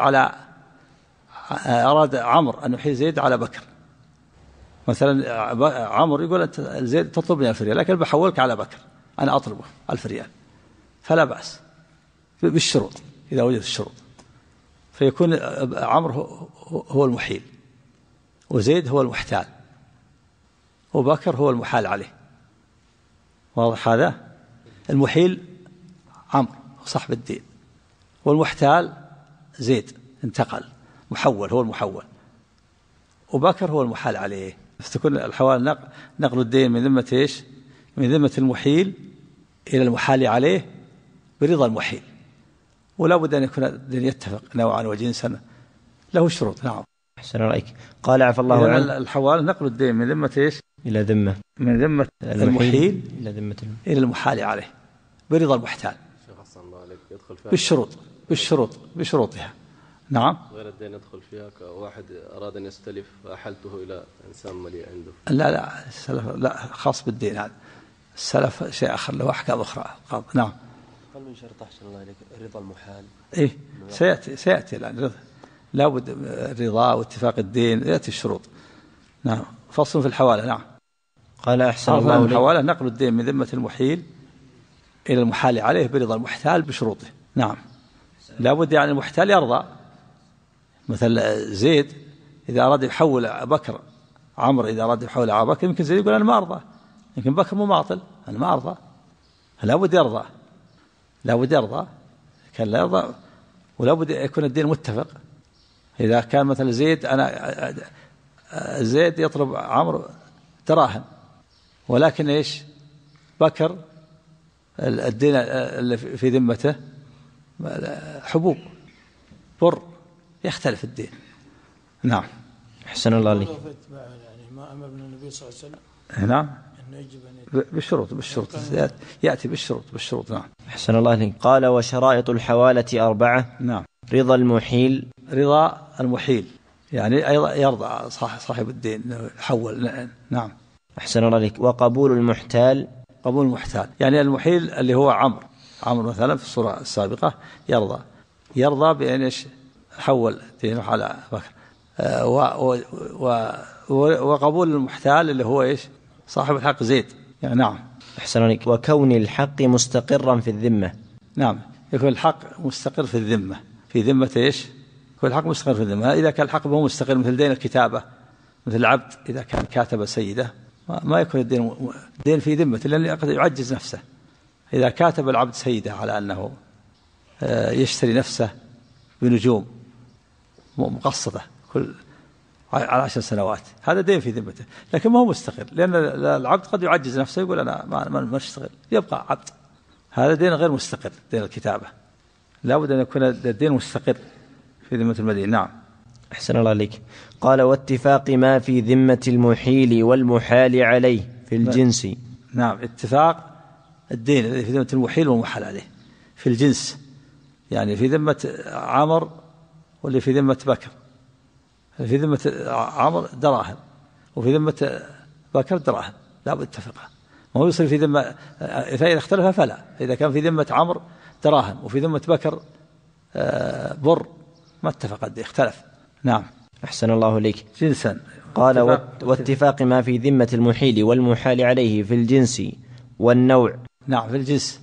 أراد عمرو أن يحيل زيد على بكر. مثلا عمرو يقول أنت زيد تطلبني 1000 ريال، لكن بحولك على بكر، أنا أطلبه 1000 ريال، فلا بأس بالشروط إذا وجدت الشروط، فيكون عمرو هو المحيل، وزيد هو المحتال، وبكر هو المحال عليه. واضح هذا؟ المحيل عمرو صاحب الدين، والمحتال زيد انتقل محول، هو المحول، وبكر هو المحال عليه. فتكون الحوال نقل الدين من ذمة ايش؟ من ذمة المحيل إلى المحال عليه برضا المحيل، ولا بد أن يكون الدين يتفق نوعا وجنسا، له شروط. نعم. أحسن رأيك. قال: عفى الله عنك. الحوال نقل الدين من ذمة ايش؟ إلى ذمة، من ذمة المحيل إلى ذمة إلى المحال عليه. برضا المحتال بشروطها. نعم. غير الدين يدخل فيها كواحد أراد أن يستلف فأحلته إلى إنسان مليء عنده. لا السلف لا خاص بالدين، هذا السلف شيء آخر له أحكام أخرى. نعم. هل من شرط أحسن الله إليك رضا المحال؟ إيه سيأتي الآن لا بد الرضا واتفاق الدين، يأتي الشروط. نعم. فصل في الحوالة. نعم. قال أحسن الله إليك. الحوالة نقل الدين من ذمة المحيل إلى المحال عليه برضا المحتال بشروطه. نعم. لا بد يعني المحتال يرضى. مثل زيد إذا أراد يحول بكر، عمرو إذا أراد يحول على بكر، يمكن زيد يقول أنا ما أرضى، يمكن بكر مماطل، أنا ما أرضى. لا بد يرضى، كان لا يرضى، ولا بد يكون الدين متفق. إذا كان مثل زيد يطلب عمرو دراهم، ولكن إيش بكر الدين اللي في ذمته حبوب بر، يختلف الدين. نعم. أحسن الله عليك. يعني ما أمر من النبي صلى الله عليه وسلم. نعم. إنه يجب بالشروط يأتي بالشروط. نعم. أحسن الله عليك. قال وشرائط الحوالة 4. نعم. رضا المحيل يعني أيضا يرضى صاحب الدين إنه يحول. نعم. أحسن الله عليك. وقبول المحتال يعني المحيل اللي هو عمرو مثلا في الصورة السابقة يرضى بأن إيش حول دينه على بكر. وقبول المحتال اللي هو إيش صاحب الحق زيد. يعني نعم. أحسن عليك. وكون الحق مستقرا في الذمة. نعم. يكون الحق مستقر في الذمة. في ذمة إيش؟ يكون الحق مستقر في الذمة. إذا كان الحق هو مستقر مثل دين الكتابة، مثل العبد إذا كان كاتب سيده ما يكون الدين في ذمته، لأنه قد يعجز نفسه. إذا كاتب العبد سيده على أنه يشتري نفسه بنجوم مقسطة على 10 سنوات، هذا دين في ذمته، لكن ما هو مستقر، لأن العبد قد يعجز نفسه يقول أنا ما اشتغل، يبقى عبد. هذا دين غير مستقر، دين الكتابة. لا بد أن يكون الدين مستقر في ذمة المدين. نعم. أحسن الله عليك. قال واتفاق ما في ذمة المحيل والمحال عليه في الجنس. نعم. اتفاق الدين الذي في ذمة المحيل والمحال عليه في الجنس، يعني في ذمة عمر واللي في ذمة بكر. في ذمة عمر دراهم وفي ذمة بكر دراهم، لا بد اتفقها. ما هو يصير في ذمة، فإذا اختلف فلا. إذا كان في ذمة عمر دراهم وفي ذمة بكر بر ما اتفق الدين، اختلف. نعم. أحسن الله إليك. جنسا. قال واتفاق ما في ذمة المحيل والمحال عليه في الجنس والنوع. نعم. في الجنس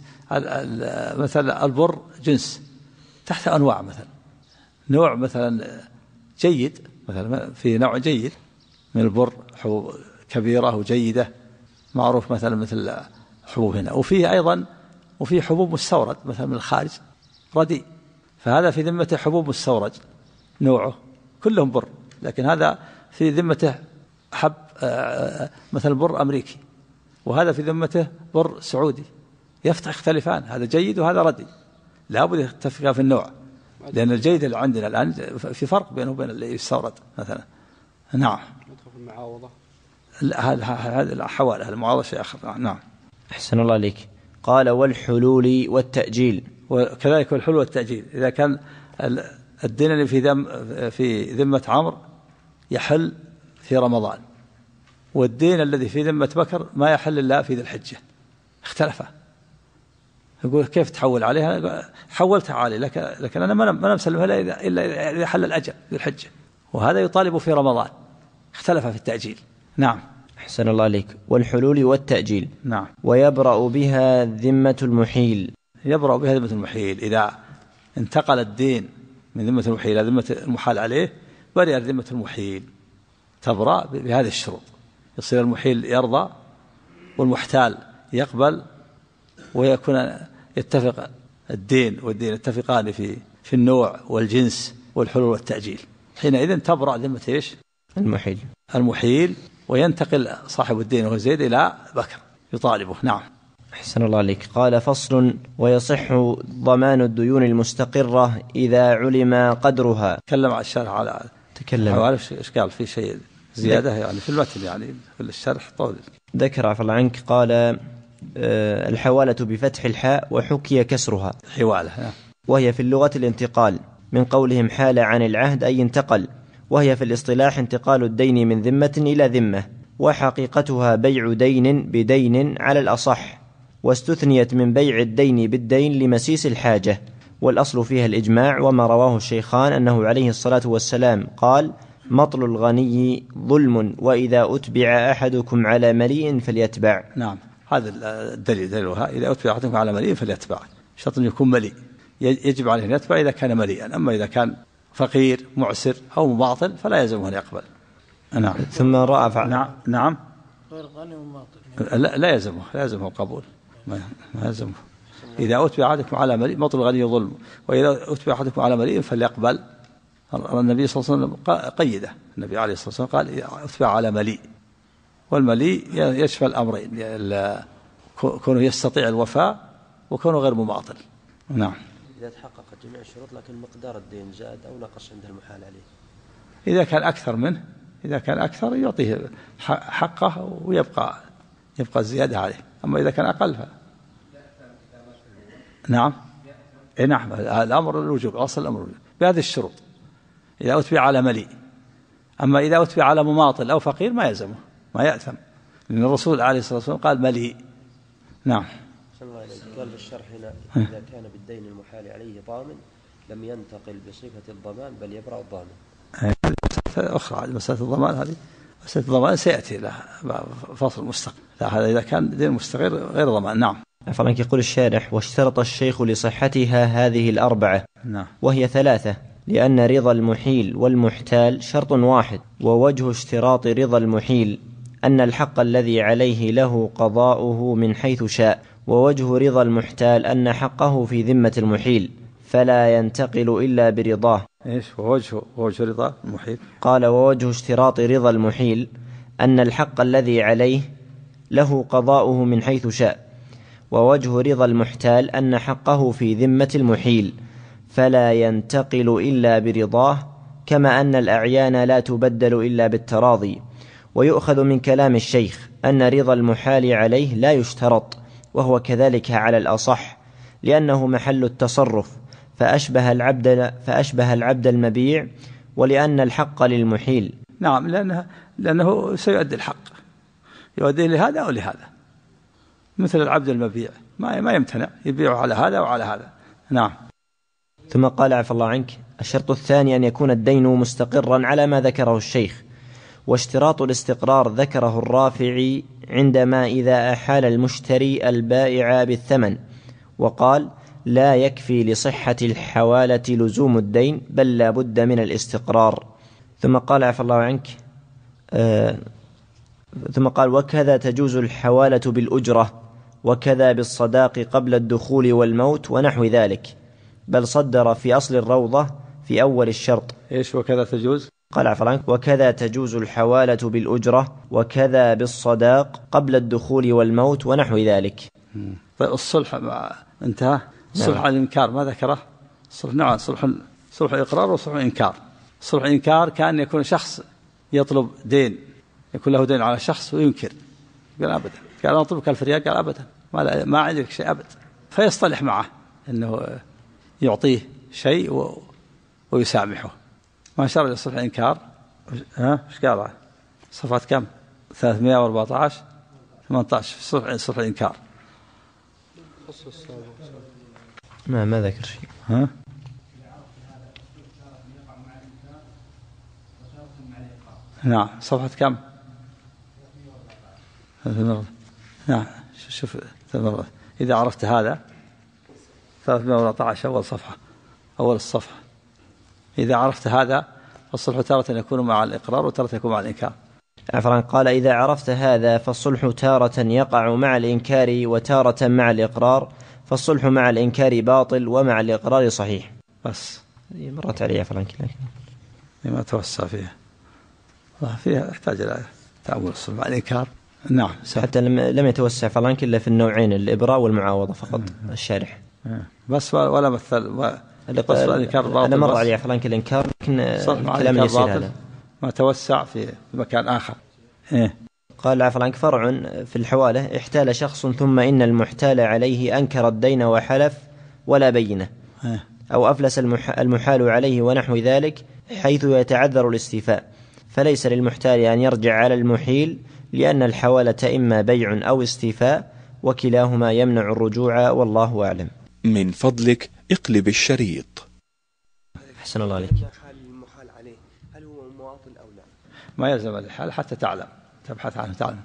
مثلا البر جنس تحت أنواع، مثلا نوع مثلا جيد، مثلا في نوع جيد من البر، حبوب كبيرة وجيدة معروف مثل حبوب هنا، وفيه أيضا حبوب مستورد مثلا من الخارج رديء، فهذا في ذمته حبوب مستورد نوعه كلهم بر، لكن هذا في ذمته حب مثل بر أمريكي، وهذا في ذمته بر سعودي، يختلفان، هذا جيد وهذا رديء، لا بد يتفقا في النوع، لأن الجيد اللي عندنا الآن في فرق بينه وبين اللي يستورد مثلا. نعم. ندخل في المعاوضة. هذا الحوالة المعاوضة شيء آخر. نعم. أحسن الله عليك. قال والحلول والتأجيل. وكذلك الحلول والتأجيل، إذا كان الدين اللي في ذمة عمرو يحل في رمضان، والدين الذي في ذمة بكر ما يحل إلا في ذي الحجة، اختلفا. يقول كيف تحول عليها؟ حولتها علي لكن أنا ما مسلمها إلا إذا حل الأجل ذي الحجة، وهذا يطالب في رمضان، اختلف في التأجيل. نعم. أحسن الله عليك. والحلول والتأجيل. نعم. ويبرأ بها ذمة المحيل. يبرأ بها ذمة المحيل، إذا انتقل الدين من ذمة المحيل إلى ذمة المحال عليه برئ ذمة المحيل، تبرأ بهذه الشروط، يصير المحيل يرضى والمحتال يقبل، ويكون يتفق الدين والدين يتفقان في النوع والجنس والحلول والتأجيل، حينئذ تبرأ ذمة إيش؟ المحيل، وينتقل صاحب الدين وهو زيد إلى بكر يطالبه. نعم. أحسن الله عليك. قال فصل ويصح ضمان الديون المستقرة إذا علم قدرها. تكلم على الشرح على إيش قال في شيء زيادة يعني في المتن، يعني في الشرح طول ذكر عفوا عنك. قال الحوالة بفتح الحاء وحكي كسرها حوالة. وهي في اللغة الانتقال من قولهم حال عن العهد أي انتقل، وهي في الاصطلاح انتقال الدين من ذمة إلى ذمة، وحقيقتها بيع دين بدين على الأصح، واستثنيت من بيع الدين بالدين لمسيس الحاجة، والأصل فيها الإجماع. وما رواه الشيخان أنه عليه الصلاة والسلام قال: مطل الغني ظلم، وإذا أتبع أحدكم على مليء فليتبع. نعم، هذا الدليل دليلها إذا أتبع أحدكم على مليء فليتبع، شرط أن يكون مليء، يجب عليه أن يتبع إذا كان مليئا، أما إذا كان فقير معسر أو مماطل فلا يلزمه أن يقبل. نعم. ثم رأى نعم غير غني وماطل لا يلزمه القبول، ما يلزمه. إذا أتبع أحدكم على مليء، مطل الغني ظلم، وإذا أتبع أحدكم على مليء فليقبل. النبي صلى الله عليه وسلم قيده، النبي عليه الصلاة والسلام قال أتبع على مليء، والمليء يشمل أمرين: كونه يستطيع الوفاء وكونه غير مماطل. نعم. إذا تحققت جميع الشروط لكن مقدار الدين زاد أو نقص عند المحال عليه، إذا كان أكثر منه، إذا كان أكثر يعطيه حقه ويبقى الزيادة عليه، أما إذا كان أقل نعم. نعم، الأمر الوجوب، أصل الأمر الوجوب بهذه الشروط إذا أتبع على مليء. أما إذا أتبع على مماطل أو فقير ما يلزمه، ما يأثم، لأن الرسول عليه الصلاة والسلام قال مليء. نعم. قال بالشرح هنا: إذا كان بالدين المحال عليه ضامن لم ينتقل بصفة الضمان بل يبرأ الضامن. أخرى مسألة الضمان، هذه مسألة الضمان سيأتي لها فصل مستقل. لا، هذا إذا كان دين مستقر غير ضمان. نعم. فلنك يقول الشارح: واشترط الشيخ لصحتها هذه الأربعة. نعم. وهي 3، لأن رضا المحيل والمحتال شرط واحد. ووجه اشتراط رضا المحيل أن الحق الذي عليه له قضاؤه من حيث شاء، ووجه رضا المحتال أن حقه في ذمة المحيل فلا ينتقل إلا برضاه. إيش ووجه رضا المحيل؟ قال: ووجه اشتراط رضا المحيل أن الحق الذي عليه له قضاؤه من حيث شاء، ووجه رضا المحتال أن حقه في ذمة المحيل فلا ينتقل إلا برضاه، كما أن الأعيان لا تبدل إلا بالتراضي. ويؤخذ من كلام الشيخ أن رضا المحال عليه لا يشترط، وهو كذلك على الأصح، لأنه محل التصرف، فأشبه العبد المبيع، ولأن الحق للمحيل. نعم، لأنه سيؤدي الحق، يؤدي لهذا أو لهذا، مثل العبد المبيع ما يمتنع يبيع على هذا وعلى هذا. نعم. ثم قال: عفى الله عنك، الشرط الثاني أن يكون الدين مستقرا على ما ذكره الشيخ. واشتراط الاستقرار ذكره الرافعي عندما إذا أحال المشتري البائع بالثمن، وقال: لا يكفي لصحة الحوالة لزوم الدين بل لا بد من الاستقرار. ثم قال: عفى الله عنك، ثم قال: وكذا تجوز الحوالة بالأجرة، وكذا بالصداق قبل الدخول والموت ونحو ذلك. بل صدر في أصل الروضة في أول الشرط. إيش وكذا تجوز؟ قال: عفى الله عنك، وكذا تجوز الحوالة بالأجرة، وكذا بالصداق قبل الدخول والموت ونحو ذلك. طيب الصلح انتهى. الصلح على الإنكار ما ذكره؟ الصلح نوعان: صلح إقرار وصلح إنكار. صلح إنكار كان يكون شخص يطلب دين، يكون له دين على شخص وينكر، قال أبدا، قال أنا أطلبك 1000 ريال، قال أبدا ما عندك شيء أبدا، فيصطلح معه أنه يعطيه شيء ويسامحه. ما شرع لصلح الإنكار. ايش قال؟ صفحة كم؟ 314 18 في صلح الإنكار. ما ذكر شيء. نعم، صفحة كم؟ نعم، شوف إذا عرفت هذا 314 أول صفحة، أول الصفحة. إذا عرفت هذا فالصلح تارة يكون مع الإقرار وتارة يكون مع الإنكار. عفوا، قال: إذا عرفت هذا فالصلح تارة يقع مع الإنكار وتارة مع الإقرار، فالصلح مع الإنكار باطل ومع الإقرار صحيح. بس مرت علي عفوا، لكن ما توسع فيها يحتاج إلى تأمل الصلح مع الإنكار. نعم، حتى لم يتوسع فلان إلا في النوعين، الإبراء والمعاوضة فقط. الشارح بس ولا مثل أنا مر علي فلان الإنكار، لكن كلام يسير هذا ما توسع في مكان آخر. قال عفوا عنك فرع في الحوالة: احتال شخص ثم إن المحتال عليه أنكر الدين وحلف ولا بينة، أو أفلس المحال عليه ونحو ذلك، حيث يتعذر الاستيفاء، فليس للمحتال أن يرجع على المحيل، لأن الحوالة إما بيع أو استيفاء، وكلاهما يمنع الرجوع، والله أعلم. من فضلك اقلب الشريط. أحسن الله عليك. حال المحال عليه هل هو مواطن أو لا؟ ما يلزم الحال حتى تعلم، تبحث عنه تعلم.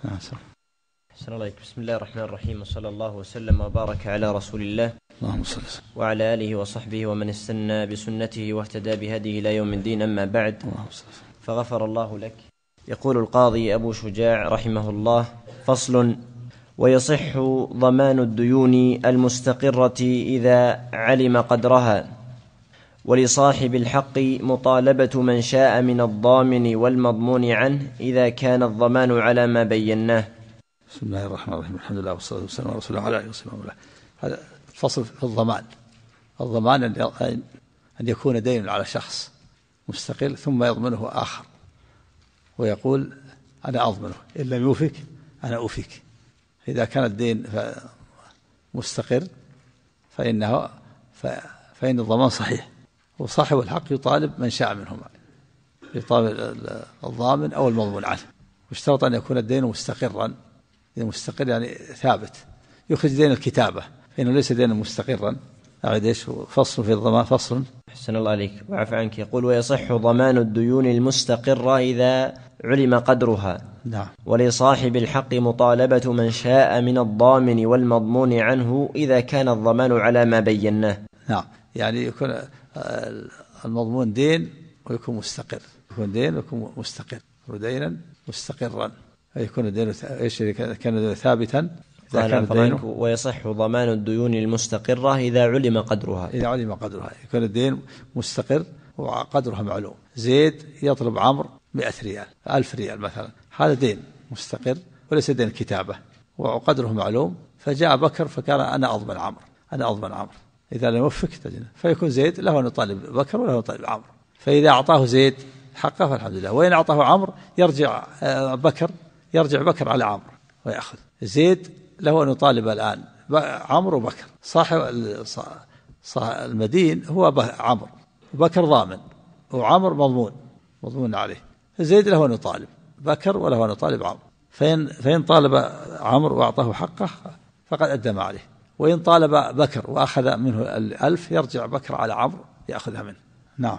أحسن الله عليك. بسم الله الرحمن الرحيم، وصلى الله وسلم وبارك على رسول الله اللهم صل وسلم وعلى آله وصحبه ومن استنى بسنته واهتدى بهديه إلى يوم الدين، أما بعد، فغفر الله لك. يقول القاضي أبو شجاع رحمه الله: فصل: ويصح ضمان الديون المستقرة إذا علم قدرها، ولصاحب الحق مطالبة من شاء من الضامن والمضمون عنه إذا كان الضمان على ما بيناه. بسم الله الرحمن الرحيم، الحمد لله والصلاة والسلام على رسول الله وعلى آله وصحبه وسلم. هذا الفصل في الضمان. الضمان أن يكون دين على شخص مستقل ثم يضمنه آخر ويقول أنا أضمنه، إن لم يوفك أنا أوفيك. إذا كان الدين مستقر فإن الضمان صحيح، وصاحب الحق يطالب من شاء منهما، يطالب الضامن أو المضمون عنه، واشترط أن يكون الدين مستقرا. إذا مستقر يعني ثابت، يخرج دين الكتابة فإنه ليس دينا مستقرا. أعد إيش فصل في الضمان. فصل. أحسن الله عليك وعفى عنك. يقول: ويصح ضمان الديون المستقرة إذا علم قدرها. نعم. ولصاحب الحق مطالبة من شاء من الضامن والمضمون عنه إذا كان الضمان على ما بيناه. نعم، يعني يكون المضمون دين ويكون مستقر، يكون دين ويكون مستقر، ودينا مستقرا، يكون الدين كان ثابتا. ويصح ضمان الديون المستقرة إذا علم قدرها. إذا علم قدرها يكون الدين مستقر وقدرها معلوم. زيد يطلب عمرو 100 ريال 1000 ريال مثلا، هذا دين مستقر وليس دين كتابة وقدره معلوم. فجاء بكر فقال أنا أضمن عمرو، إذا لم يوفق تجنه، فيكون زيد له أن يطالب بكر وله أن يطالب عمرو. فإذا أعطاه زيد حقه فالحمد لله، وإن أعطاه عمرو يرجع بكر على عمرو ويأخذ. زيد له أن يطالب الآن عمرو وبكر. صاحب المدين هو عمرو، وبكر ضامن، وعمرو مضمون عليه. زيد له أن يطالب بكر وله أن يطالب عمرو. فإن طالب عمرو وأعطاه حقه فقد أدى ما عليه، وإن طالب بكر وأخذ منه 1000 يرجع بكر على عمرو يأخذها منه. نعم.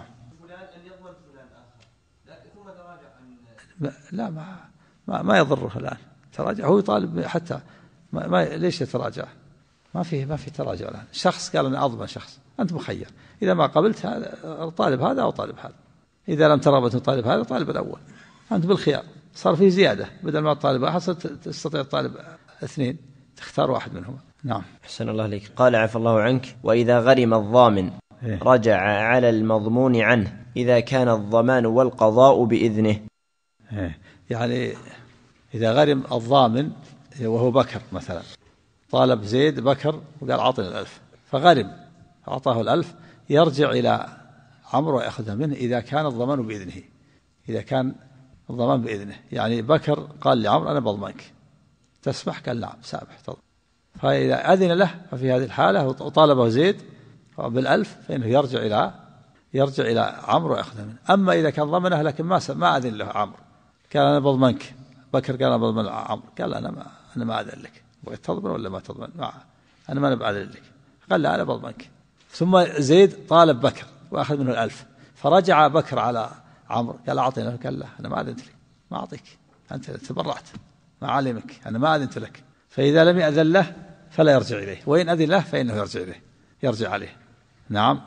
لا ما يضره الآن تراجع، هو يطالب حتى ما ليش يتراجع؟ ما في تراجع الآن. شخص قال أنا أضمن شخص، أنت مخير، إذا ما قبلت طالب هذا أو طالب هذا، إذا لم ترغب طالب هذا طالب الأول، أنت بالخيار. صار في زيادة، بدل ما تطالب أحد تستطيع تطالب 2، تختار واحد منهم. نعم. أحسن الله عليك. قال عفى الله عنك: وإذا غرم الضامن رجع على المضمون عنه إذا كان الضمان والقضاء بإذنه. يعني إذا غرم الضامن وهو بكر مثلا، طالب زيد بكر وقال أعطني 1000، فغرم أعطاه 1000، يرجع إلى عمرو ويأخذها منه إذا كان الضمان بإذنه. إذا كان الضمان بإذنه يعني بكر قال لعمرو أنا بضمنك، تسمح؟ قال نعم سامح. فإذا أذن له ففي هذه الحالة وطالبه زيد بال1000 فإنه يرجع إلى عمرو ويأخذها منه. أما إذا كان ضمنه لكن ما أذن له عمرو، قال أنا بضمنك، بكر قال أنا بضمن عمرو، قال أنا ما أذن لك، بغيت تضمن ولا ما تضمن؟ أنا ما بأذن لك. قال لا أنا بضمنك. ثم زيد طالب بكر وأخذ منه 1000، فرجع بكر على عمرو قال أعطينا، قال لا أنا ما أذنت لك، ما أعطيك، أنت تبرعت، ما علمك، أنا ما أذنت لك. فإذا لم يأذن له فلا يرجع إليه، وإن أذن له فإنه يرجع عليه. نعم.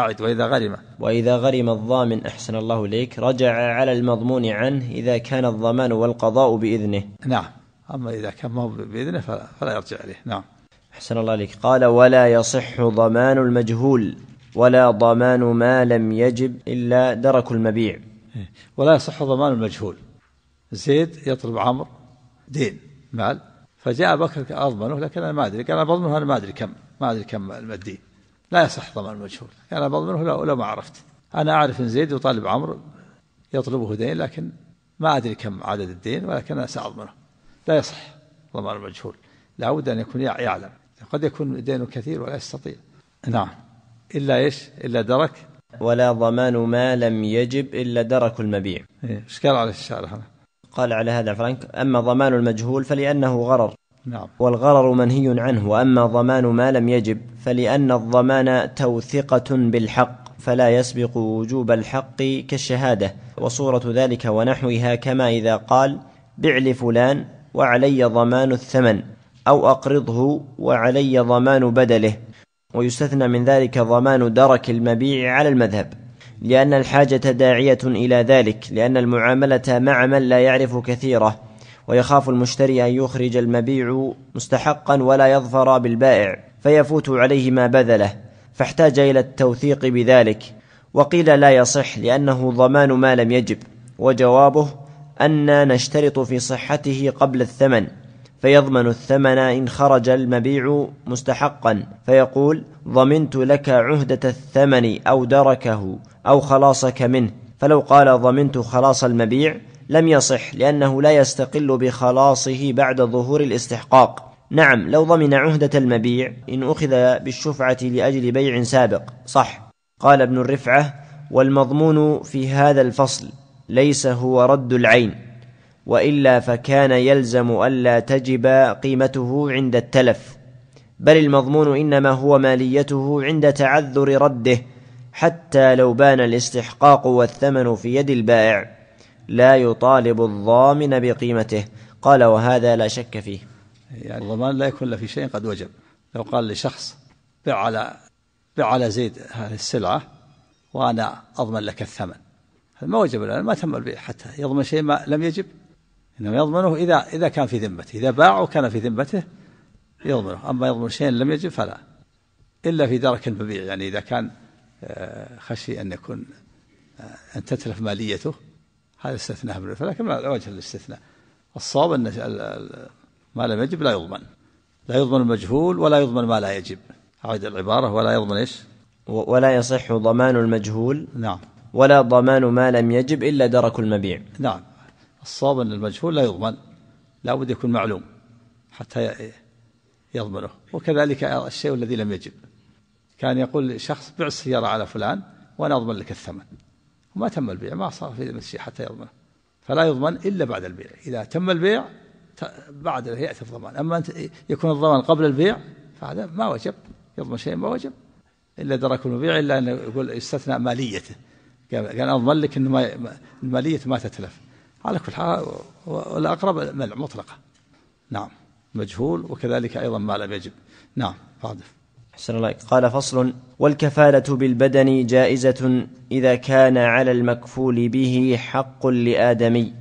وإذا غرم الضامن أحسن الله إليك رجع على المضمون عنه إذا كان الضمان والقضاء بإذنه. نعم. أما إذا كان ما هو بإذنه فلا يرجع إليه. نعم. أحسن الله إليك. قال: ولا يصح ضمان المجهول ولا ضمان ما لم يجب إلا درك المبيع. ولا يصح ضمان المجهول. زيد يطلب عمرو دين مال، فجاء بكر أضمنه لكن أنا ما أدري، قال أنا بضمنه أنا ما أدري كم المدين، لا يصح ضمان المجهول. أنا بضمنه لو ما عرفت. أنا أعرف إن زيد يطالب عمرو يطلبه دين لكن ما أدري كم عدد الدين ولكن أنا سأضمنه، لا يصح ضمان المجهول، لا بد أن يكون يعلم، قد يكون دينه كثير ولا يستطيع. نعم. إلا إيش؟ إلا درك. ولا ضمان ما لم يجب إلا درك المبيع. إيش قال على الشارح؟ قال على هذا فرانك: أما ضمان المجهول فلأنه غرر، نعم، والغرر منهي عنه. وأما ضمان ما لم يجب فلأن الضمان توثقة بالحق، فلا يسبق وجوب الحق كالشهادة، وصورة ذلك ونحوها كما إذا قال: بع لفلان وعلي ضمان الثمن، أو أقرضه وعلي ضمان بدله. ويستثنى من ذلك ضمان درك المبيع على المذهب، لأن الحاجة داعية إلى ذلك، لأن المعاملة مع من لا يعرف كثيره، ويخاف المشتري أن يخرج المبيع مستحقا ولا يظفر بالبائع فيفوت عليه ما بذله، فاحتاج إلى التوثيق بذلك. وقيل لا يصح لأنه ضمان ما لم يجب، وجوابه أن نشترط في صحته قبل الثمن، فيضمن الثمن إن خرج المبيع مستحقا، فيقول: ضمنت لك عهدة الثمن أو دركه أو خلاصك منه. فلو قال: ضمنت خلاص المبيع لم يصح، لأنه لا يستقل بخلاصه بعد ظهور الاستحقاق. نعم، لو ضمن عهدة المبيع إن أخذ بالشفعة لأجل بيع سابق صح. قال ابن الرفعة: والمضمون في هذا الفصل ليس هو رد العين، وإلا فكان يلزم ألا تجب قيمته عند التلف، بل المضمون إنما هو ماليته عند تعذر رده، حتى لو بان الاستحقاق والثمن في يد البائع لا يطالب الضامن بقيمته. قال: وهذا لا شك فيه. يعني الضمان لا يكون إلا في شيء قد وجب. لو قال لشخص: بع على زيد هذه السلعة وأنا أضمن لك الثمن، ما وجب له، ما تم البيع حتى يضمن شيء ما لم يجب، إنما يضمنه إذا كان في ذمته، إذا باع وكان في ذمته يضمنه، أما يضمن شيء لم يجب فلا، إلا في درك المبيع، يعني إذا كان خشي أن يكون أن تتلف ماليته، هذا استثناء منه، لكن لا وجه للاستثناء. الصواب أن ما لم يجب لا يضمن، لا يضمن المجهول ولا يضمن ما لا يجب. أعيد العبارة: ولا يضمن إيش؟ ولا يصح ضمان المجهول، نعم، ولا ضمان ما لم يجب إلا درك المبيع. نعم، الصواب أن المجهول لا يضمن، لا بد يكون معلوم حتى يضمنه. وكذلك الشيء الذي لم يجب، كان يقول شخص: بع السيارة على فلان وأنا أضمن لك الثمن، وما تم البيع، ما صار في الشيء حتى يضمنه، فلا يضمن إلا بعد البيع. إذا تم البيع بعد يأتي الضمان، أما أنت يكون الضمان قبل البيع فهذا ما وجب، يضمن شيء ما وجب إلا درك المبيع، إلا أن يقول يستثنى ماليته، كان أضمن لك أن المالية ما تتلف. على كل حال والأقرب منع مطلقة. نعم، مجهول، وكذلك أيضا ما لم يجب. نعم، فاضل. أحسن الله. قال: فصل: والكفالة بالبدن جائزة إذا كان على المكفول به حق لآدمي.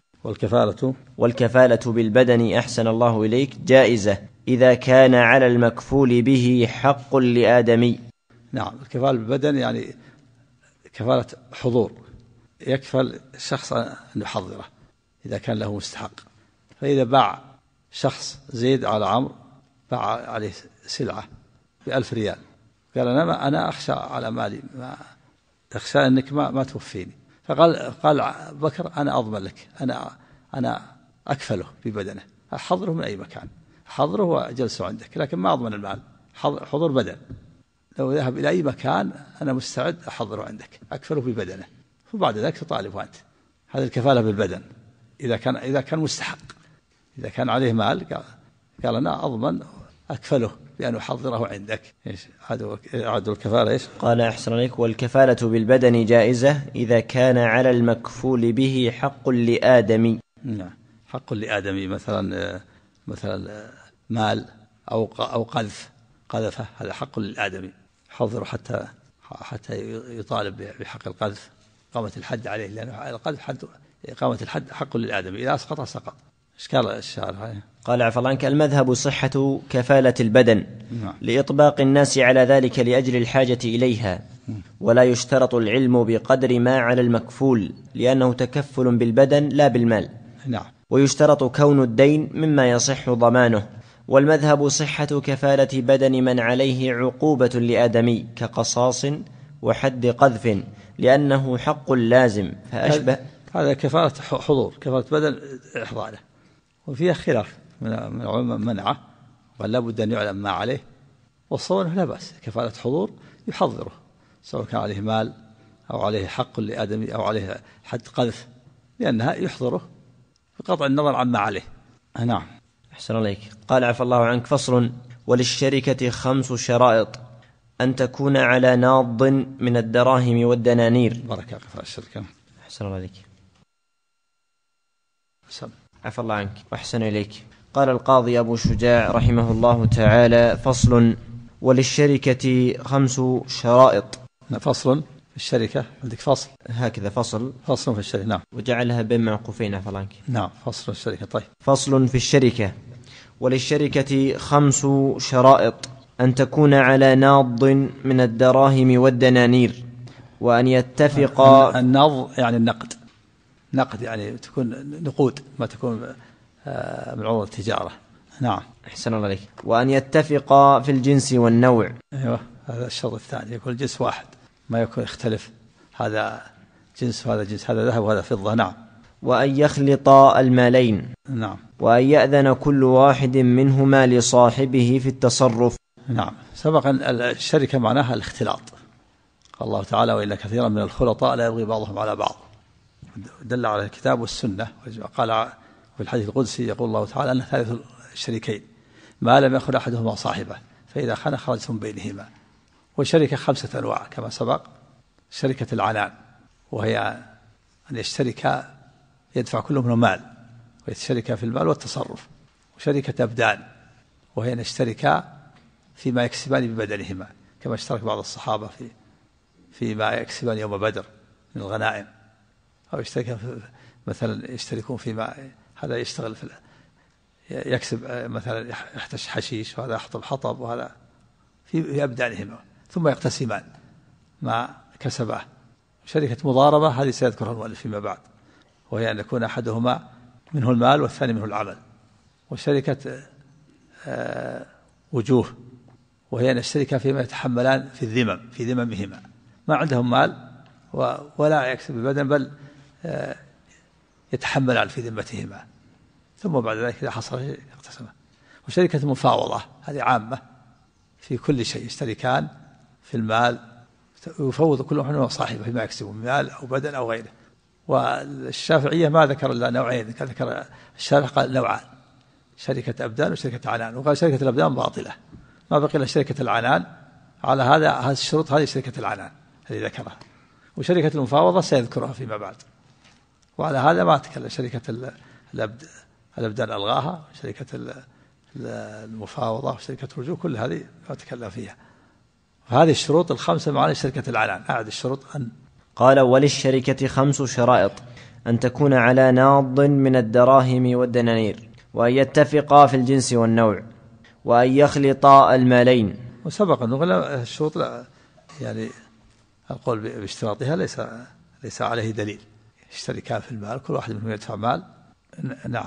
والكفالة بالبدن، أحسن الله إليك، جائزة إذا كان على المكفول به حق لآدمي. نعم، الكفالة بالبدن يعني كفالة حضور، يكفل الشخص أن يحضره إذا كان له مستحق. فإذا باع شخص زيد على عمرو، باع عليه سلعة ب1000 ريال، قال: أنا أخشى على مالي، ما أخشى أنك ما توفيني، فقال بكر: أنا أضمن لك، أنا أكفله ببدنه، أحضره من أي مكان، أحضره وجلسه عندك، لكن ما أضمن المال، حضور بدن. لو ذهب إلى أي مكان أنا مستعد أحضره عندك، أكفله ببدنه، وبعد ذلك تطالبه أنت. هذه الكفالة بالبدن إذا كان مستحق. إذا كان عليه مال قال: أنا أضمن أكفله بأن أحضره عندك. إيش عدو الكفالة؟ إيش قال؟ أحسن عليك. والكفالة بالبدن جائزة إذا كان على المكفول به حق لآدمي. نعم، حق لآدمي، مثلا مال أو قذفة، هذا حق للآدمي، حضره حتى يطالب بحق القذف، إقامة الحد عليه، لأن القذف إقامة الحد حق للآدمي، إذا سقط. إشكال الشارع. قال: عفى الله عنك: المذهب صحة كفالة البدن، لإطباق الناس على ذلك لأجل الحاجة إليها، ولا يشترط العلم بقدر ما على المكفول، لأنه تكفل بالبدن لا بالمال. نعم. ويشترط كون الدين مما يصح ضمانه. والمذهب صحة كفالة بدن من عليه عقوبة لآدمي كقصاص وحد قذف، لأنه حق لازم، فأشبه هذا كفارة حضور، كفارة بدن إحضاره، وفيها خلاف من العلماء منعه، قال لا بد أن يعلم ما عليه، والصواب لا بأس كفارة حضور يحضره، سواء كان عليه مال أو عليه حق لآدمي أو عليه حد قذف، لأنها يحضره بقطع النظر عما عليه. نعم. أحسن عليك. قال عفى الله عنك: فصل: وللشركة 5 شرائط: أن تكون على ناض من الدراهم والدنانير. بركة قفاء الشركة. أحسن الله عليك. سم. عفى الله عنك وأحسن إليك. قال القاضي أبو شجاع رحمه الله تعالى: فصل: وللشركة 5 شرائط. فصل في الشركة، عندك فصل هكذا فصل في الشركة. نعم. وجعلها بين معقوفين. عفى الله عنك. نعم. فصل في الشركة. طيب. فصل في الشركة: وللشركة 5 شرائط: أن تكون على ناض من الدراهم والدنانير، وأن يتفق. النض يعني النقد، نقد يعني تكون نقود، ما تكون من عروض التجارة. نعم. أحسن الله عليك. وأن يتفق في الجنس والنوع. أيوة، هذا الشرط الثاني، يكون الجنس واحد، ما يكون يختلف، هذا جنس وهذا جنس، هذا ذهب وهذا فضة. نعم. وأن يخلط المالين. نعم. وأن يأذن كل واحد منهما لصاحبه في التصرف. نعم. سبق أن الشركة معناها الاختلاط، قال الله تعالى: وإن كثيرا من الخلطاء لا يبغي بعضهم على بعض، دل على الكتاب والسنة. قال في الحديث القدسي يقول الله تعالى: أن ثالث الشريكين ما لم يأخذ أحدهما صاحبه، فإذا خان خرج من بينهما. والشركة 5 أنواع كما سبق: شركة العنان، وهي أن يشترك يدفع كل منهم مال ويشترك في المال والتصرف. وشركة أبدان، وهي أن يشترك فيما يكسبان ببدنهما، كما اشترك بعض الصحابة فيما يكسبان يوم بدر من الغنائم، أو يشترك مثلا يشتركون فيما هذا يشتغل يكسب مثلا يحتش حشيش، وهذا يحطب حطب، وهذا في أبدانهما، ثم يقتسمان ما كسبه. شركة مضاربة هذه سيذكرها المؤلف فيما بعد، وهي أن يكون أحدهما منه المال والثاني منه العمل. وشركة وجوه، وهي أن يشتركا فيما يتحملان في ذممهما، ما عندهم مال ولا يكسب ببدن، بل يتحملان في ذمتهما، ثم بعد ذلك إذا حصل شيء يقتسمه. وشركة المفاوضة هذه عامة في كل شيء، يشتركان في المال، يفوض كل واحد صاحبه فيما يكسبه من مال أو بدن أو غيره. والشافعية ما ذكر إلا نوعين، ذكر الشارع قال نوعان: شركة أبدان وشركة عنان، وقال شركة الأبدان باطلة، ما بقي إلا شركة العنان. على هذا الشروط هذه شركة العنان الذي ذكرها. وشركة المفاوضة سيذكرها فيما بعد، وعلى هذا ما تكلم. شركة الأبدان ألغاها، شركة المفاوضة وشركة الرجوع كل هذه ما تكلم فيها. هذه الشروط 5 معاني شركة العنان. أعد الشروط. قال: وللشركة 5 شرائط: أن تكون على ناض من الدراهم والدنانير، وأن يتفقا في الجنس والنوع، وأن يخلطا المالين. وسبق أنه الشروط لا يعني القول باشتراطها ليس عليه دليل. يشتركان في المال، كل واحد منهم يدفع مال. نعم.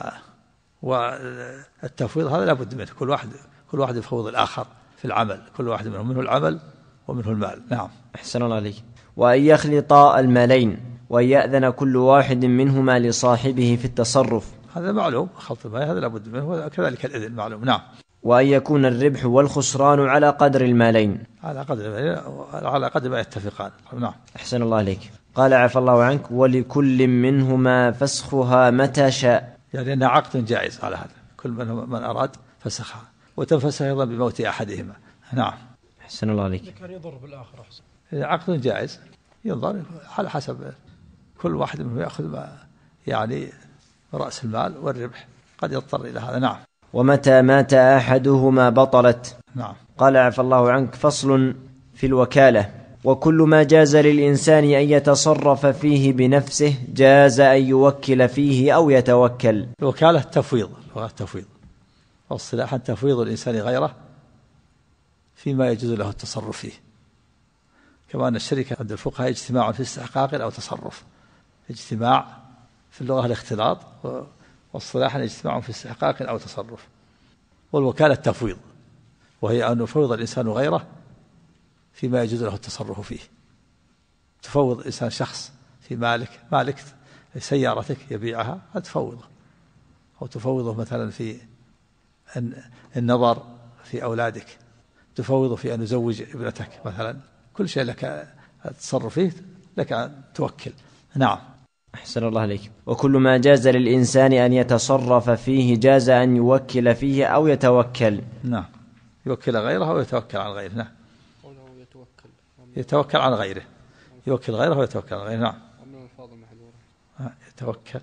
والتفويض هذا لا بد منه، كل واحد يفوض الآخر في العمل، كل واحد منه العمل ومنه المال. نعم. أحسن الله عليك. وأن يخلطا المالين، وأن يأذن كل واحد منهما لصاحبه في التصرف. هذا معلوم، خلط المال هذا لا بد منه، وكذلك الإذن معلوم. نعم. وأن يكون الربح والخسران على قدر المالين، على قدر ما يتفقان. نعم. أحسن الله عليك. قال عفى الله عنك: ولكل منهما فسخها متى شاء. يعني أنها عقد جائز على هذا، كل من أراد فسخها، وتنفسخ أيضا بموت أحدهما. نعم. أحسن الله عليك. كان يضر بالآخر أحسن. عقد جائز ينظر على حسب كل واحد منهم يأخذ ما يعني رأس المال والربح، قد يضطر إلى هذا. نعم. ومتى مات أحدهما بطلت. نعم. قال عفى الله عنك: فصل في الوكالة: وكل ما جاز للإنسان أن يتصرف فيه بنفسه جاز أن يوكل فيه أو يتوكل. الوكالة التفويض، واصطلاحا تفويض الإنسان غيره فيما يجوز له التصرف فيه، كما أن الشركة عند الفقهاء اجتماع في استحقاق أو تصرف. اجتماع في اللغة الاختلاط، واصطلاحا اجتماع في استحقاق أو تصرف. والوكالة التفويض، وهي أن يفوض الإنسان غيره فيما يجوز له التصرف فيه. تفوض الإنسان شخص في مالك سيارتك يبيعها تفوضه، أو تفوضه مثلا في النظر في أولادك، تفوضه في أن يزوج ابنتك مثلا، كل شيء لك التصرف فيه، لك أن توكل. نعم. أحسن الله عليك. وكل ما جاز للإنسان أن يتصرف فيه جاز أن يوكل فيه أو يتوكل. نعم، يوكل غيره أو يتوكل عن غيره. نعم، يتوكل عن غيره، يوكل غيره ويتوكل عن غيره. نعم. يتوكل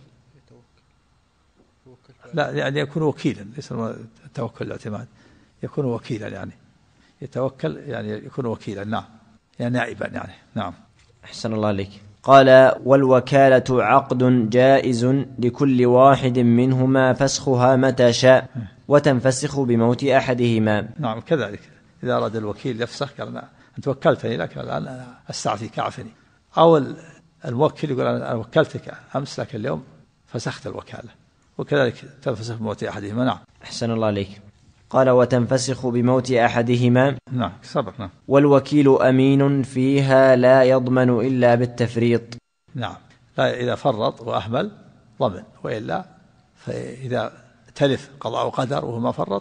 لا يعني يكون وكيلا، ليس التوكل الاعتماد، يكون وكيلا يعني يتوكل يعني يكون وكيلا. نعم، يعني نائبا يعني. نعم. أحسن الله عليك. قال: والوكالة عقد جائز لكل واحد منهما فسخها متى شاء، وتنفسخ بموت أحدهما. نعم كذلك، إذا أراد الوكيل يفسخ قال أنت وكلتني لك الآن أستعفيك أعفني، أو الموكل يقول أنا وكلتك أمس لكن اليوم فسخت الوكالة، وكذلك تنفسخ بموت أحدهما. نعم. أحسن الله عليك. قال: وتنفسخ بموت أحدهما. نعم سبق. نعم. والوكيل أمين فيها لا يضمن إلا بالتفريط. نعم، لا إذا فرط وأهمل ضمن، وإلا فإذا تلف قضاء وقدر وهو ما فرط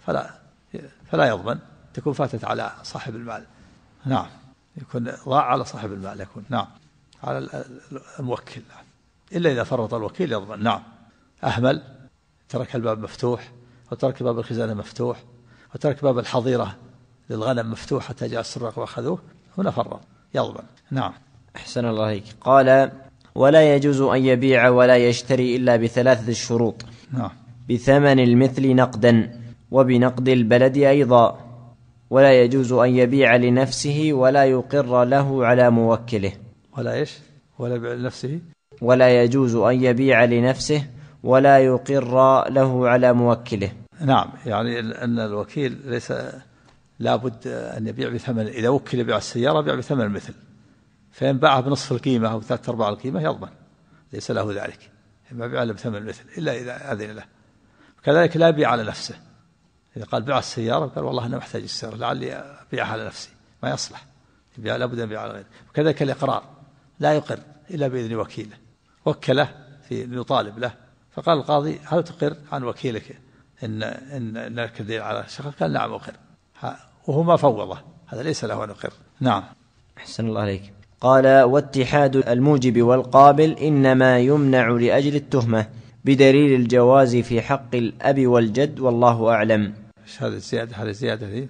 فلا يضمن، تكون فاتت على صاحب المال. نعم، يكون ضاع على صاحب المال، يكون نعم على الموكل. نعم. إلا إذا فرط الوكيل يضمن. نعم، أهمل، ترك الباب مفتوح، وترك باب الخزانة مفتوح، وترك باب الحظيرة للغنم مفتوح حتى جاء السراق وأخذوه، هنا فرط يضمن. نعم. أحسن الله عليك. قال: ولا يجوز أن يبيع ولا يشتري إلا بثلاثة شروط. نعم. بثمن المثل نقدا، وبنقد البلد أيضا، ولا يجوز أن يبيع لنفسه ولا يقر له على موكله. ولا إيش؟ ولا يبيع لنفسه، ولا يجوز أن يبيع لنفسه ولا يقر له على موكله. نعم، يعني أن الوكيل ليس لابد أن يبيع بثمن، إذا وكل يبيع السيارة يبيع بثمن المثل، فإن باعها بنصف القيمة أو 3/4 القيمة يضمن، ليس له ذلك، ما يبيع إلا بثمن المثل إلا إذا أذن له. كذلك لا يبيع على نفسه، إذا قال بيع السيارة قال والله أنا محتاج السيارة لعلي أبيعها على نفسي، ما يصلح، لابد أن يبيع على غيره. وكذلك الإقرار لا يقر إلا بإذن وكيله، وكله في يطالب له، فقال القاضي هل تقر عن وكيلك إن لك دين على شخص؟ قال نعم أقر، وهو ما فوضه، هذا ليس له أن يقر. نعم. أحسن الله عليك. قال: واتحاد الموجب والقابل إنما يمنع لأجل التهمة بدليل الجواز في حق الأب والجد، والله أعلم. هذه الزيادة، هذه الزيادة ذي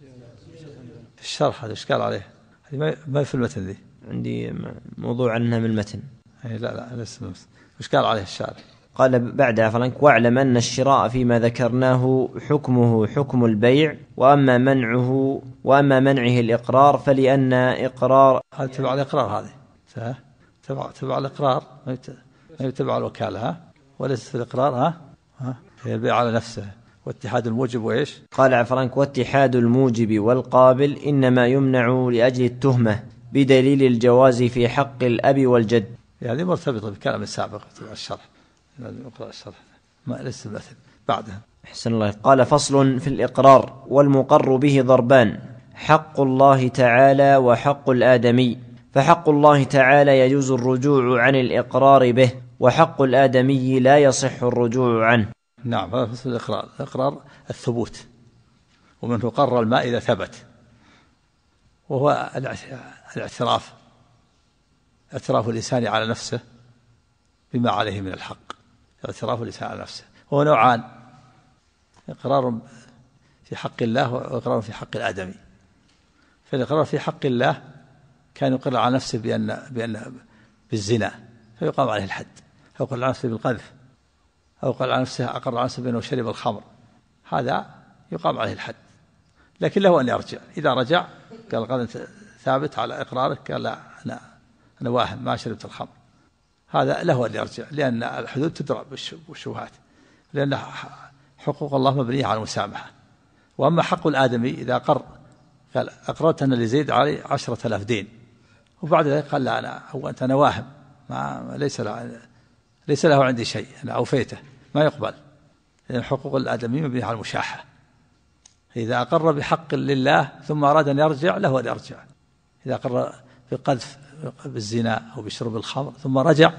في الشرح، هذا إشكال عليه، هذه ما في المتن ذي، عندي موضوع عنها من المتن. لا لسه إشكال عليه الشارح. قال بعد عفلانك: واعلم أن الشراء فيما ذكرناه حكمه حكم البيع، وأما منعه الإقرار فلأن إقرار هذا تبع الإقرار، هذه تبع الإقرار، ما يتبع الوكالة، وليس في الإقرار البيع على نفسه. واتحاد الموجب وإيش؟ قال عفرانك: واتحاد الموجب والقابل إنما يمنع لأجل التهمة بدليل الجواز في حق الأب والجد. يعني مرتبطة بكلام السابق تبع الشرح، لازم نقرأ الشرح، ما لسه المثل بعدها. أحسن الله. قال: فصل في الإقرار. والمقر به ضربان: حق الله تعالى وحق الآدمي. فحق الله تعالى يجوز الرجوع عن الإقرار به، وحق الآدمي لا يصح الرجوع عنه. نعم، هذا فصل الإقرار. الإقرار الثبوت، ومنه قرر الماء إذا ثبت، وهو الاعتراف، اعتراف الإنسان على نفسه بما عليه من الحق، اعتراف الإنسان على نفسه. هو نوعان: إقرار في حق الله وإقرار في حق الآدمي. فالإقرار في حق الله كان يقر على نفسه بأن بالزنا فيقام عليه الحد، أو يقر على نفسه بالقذف، أو أقر على نفسه بأنه شرب الخمر، هذا يقام عليه الحد. لكن له أن يرجع، إذا رجع قال قد ثابت على إقرارك، قال لا أنا واهم ما شربت الخمر، هذا له أن يرجع، لأن الحدود تدرى بالشبهات، لأن حقوق الله مبنية على المسامحة. وأما حق الآدمي إذا قال أقررت أن لزيد علي 10,000 دين، وبعد ذلك قال لا أنا واهم، ليس له عندي شيء، أنا أوفيته، ما يقبل، لأن حقوق الآدمي مبنية على المشاحة. إذا أقر بحق لله ثم أراد أن يرجع له أن يرجع. إذا أقر بقذف بالزنا أو بشرب الخمر ثم رجع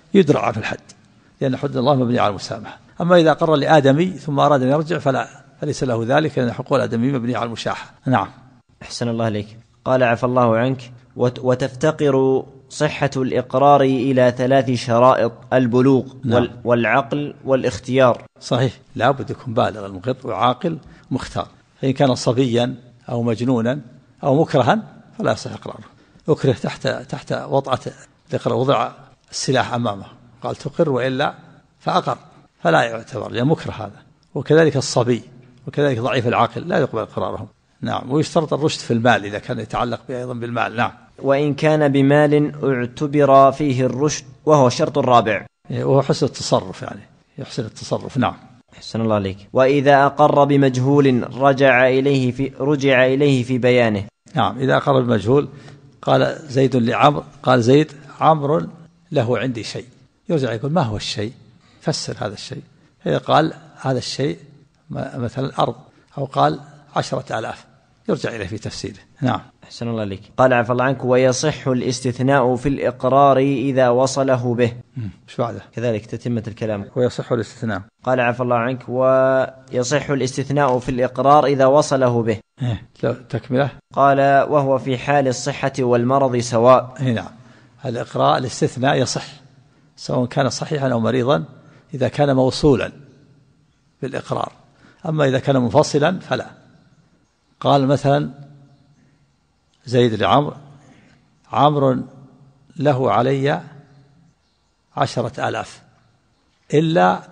يدرع عن الحد، لأن حدود الله مبني على المسامحة. أما إذا أقر لآدمي ثم أراد أن يرجع فليس له ذلك، لأن حقوق الآدمي مبني على المشاحة. نعم. أحسن الله عليك. قال عفى الله عنك: وتفتقر صحة الإقرار إلى 3 شرائط: البلوغ نعم. والعقل والاختيار. صحيح، لا بد يكون بالغ المقر وعاقل مختار. فإن كان صبيا أو مجنونا أو مكرها فلا يصح إقراره. أكره تحت وضعة الإقرار، وضع السلاح أمامه قال تقر وإلا فأقر، فلا يعتبر لأنه مكره هذا. وكذلك الصبي وكذلك ضعيف العاقل لا يقبل إقرارهم. نعم. ويشترط الرشد في المال إذا كان يتعلق أيضا بالمال. نعم. وإن كان بمال اعتبر فيه الرشد، وهو شرط الرابع، وهو حسن التصرف، يعني يحسن التصرف. نعم. أحسن الله عليك. وإذا أقر بمجهول رجع إليه في بيانه. نعم. إذا أقر بمجهول قال زيد لعمر، قال زيد عمرو له عندي شيء، يرجع يقول ما هو الشيء، فسر هذا الشيء. إذا قال هذا الشيء مثلا أرض، أو قال 10,000، يرجع إليه في تفسيره. نعم. أحسن الله عليك. قال عفى الله عنك: ويصح الاستثناء في الإقرار إذا وصله به. ايش بعده؟ كذلك تتمة الكلام. ويصح الاستثناء. قال عفى الله عنك: ويصح الاستثناء في الإقرار إذا وصله به. تكملة. قال: وهو في حال الصحة والمرض سواء. نعم. الإقرار الاستثناء يصح سواء كان صحيحا أو مريضا إذا كان موصولا بالإقرار. أما إذا كان منفصلا فلا. قال مثلا زيد لعمر عمرو له علي 10,000 إلا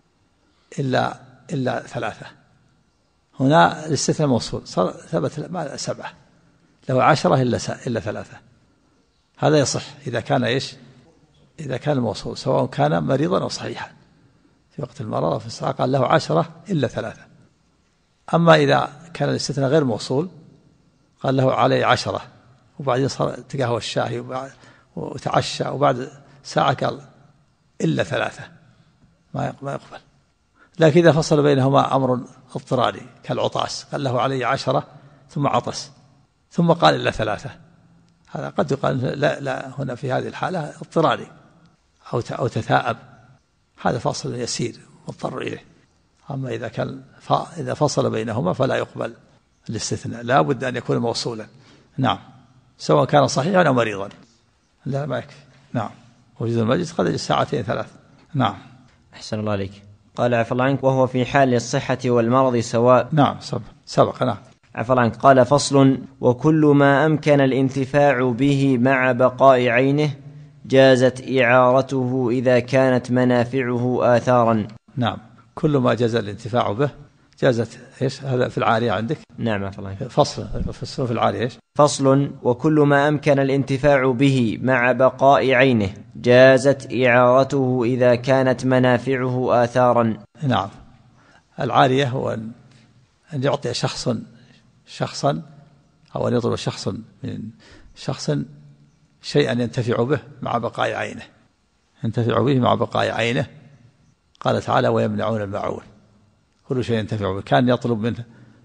3. هنا الاستثناء موصول، ثبت 7، له 10 إلا 3. هذا يصح إذا كان إذا كان الموصول سواء كان مريضا أو صحيحا في وقت المرض أو في الصحة، قال له 10 إلا 3. أما إذا كان الاستثناء غير موصول قال له علي 10، وبعدين صار تقهوى الشاهي وتعشى، وبعد ساعة قال إلا 3، ما يقبل. لكن إذا فصل بينهما أمر اضطراري كالعطاس قال له علي 10 ثم عطس ثم قال إلا 3، هذا قد يقال لا هنا في هذه الحالة اضطراري أو تثاءب، هذا فاصل يسير مضطر إليه. أما إذا فصل بينهما فلا يقبل الاستثناء، لا بد أن يكون موصولا. نعم. سواء كان صحيحا أو مريضا. لا ما يكفي. نعم. وجود المجلس قد يجلس 2 3. نعم. أحسن الله عليك. قال عفى الله عنك: وهو في حال الصحة والمرض سواء. نعم. سبق. نعم. عفى الله عنك. قال: فصل: وكل ما أمكن الانتفاع به مع بقاء عينه جازت إعارته إذا كانت منافعه آثارا. نعم. كل ما جاز الانتفاع به جازت إيش؟ هذا في العارية عندك؟ نعم. عفى الله عنك. فصل في العارية إيش؟ فصل: وكل ما أمكن الانتفاع به مع بقاء عينه جازت إعارته إذا كانت منافعه آثارا. نعم. العارية هو أن يعطي شخصا أو أن يطلب من شخص شيئا ينتفع به مع بقاء عينه، ينتفع به مع بقاء عينه. قال تعالى: ويمنعون الماعون. كل شيء ينتفع به. كان يطلب منه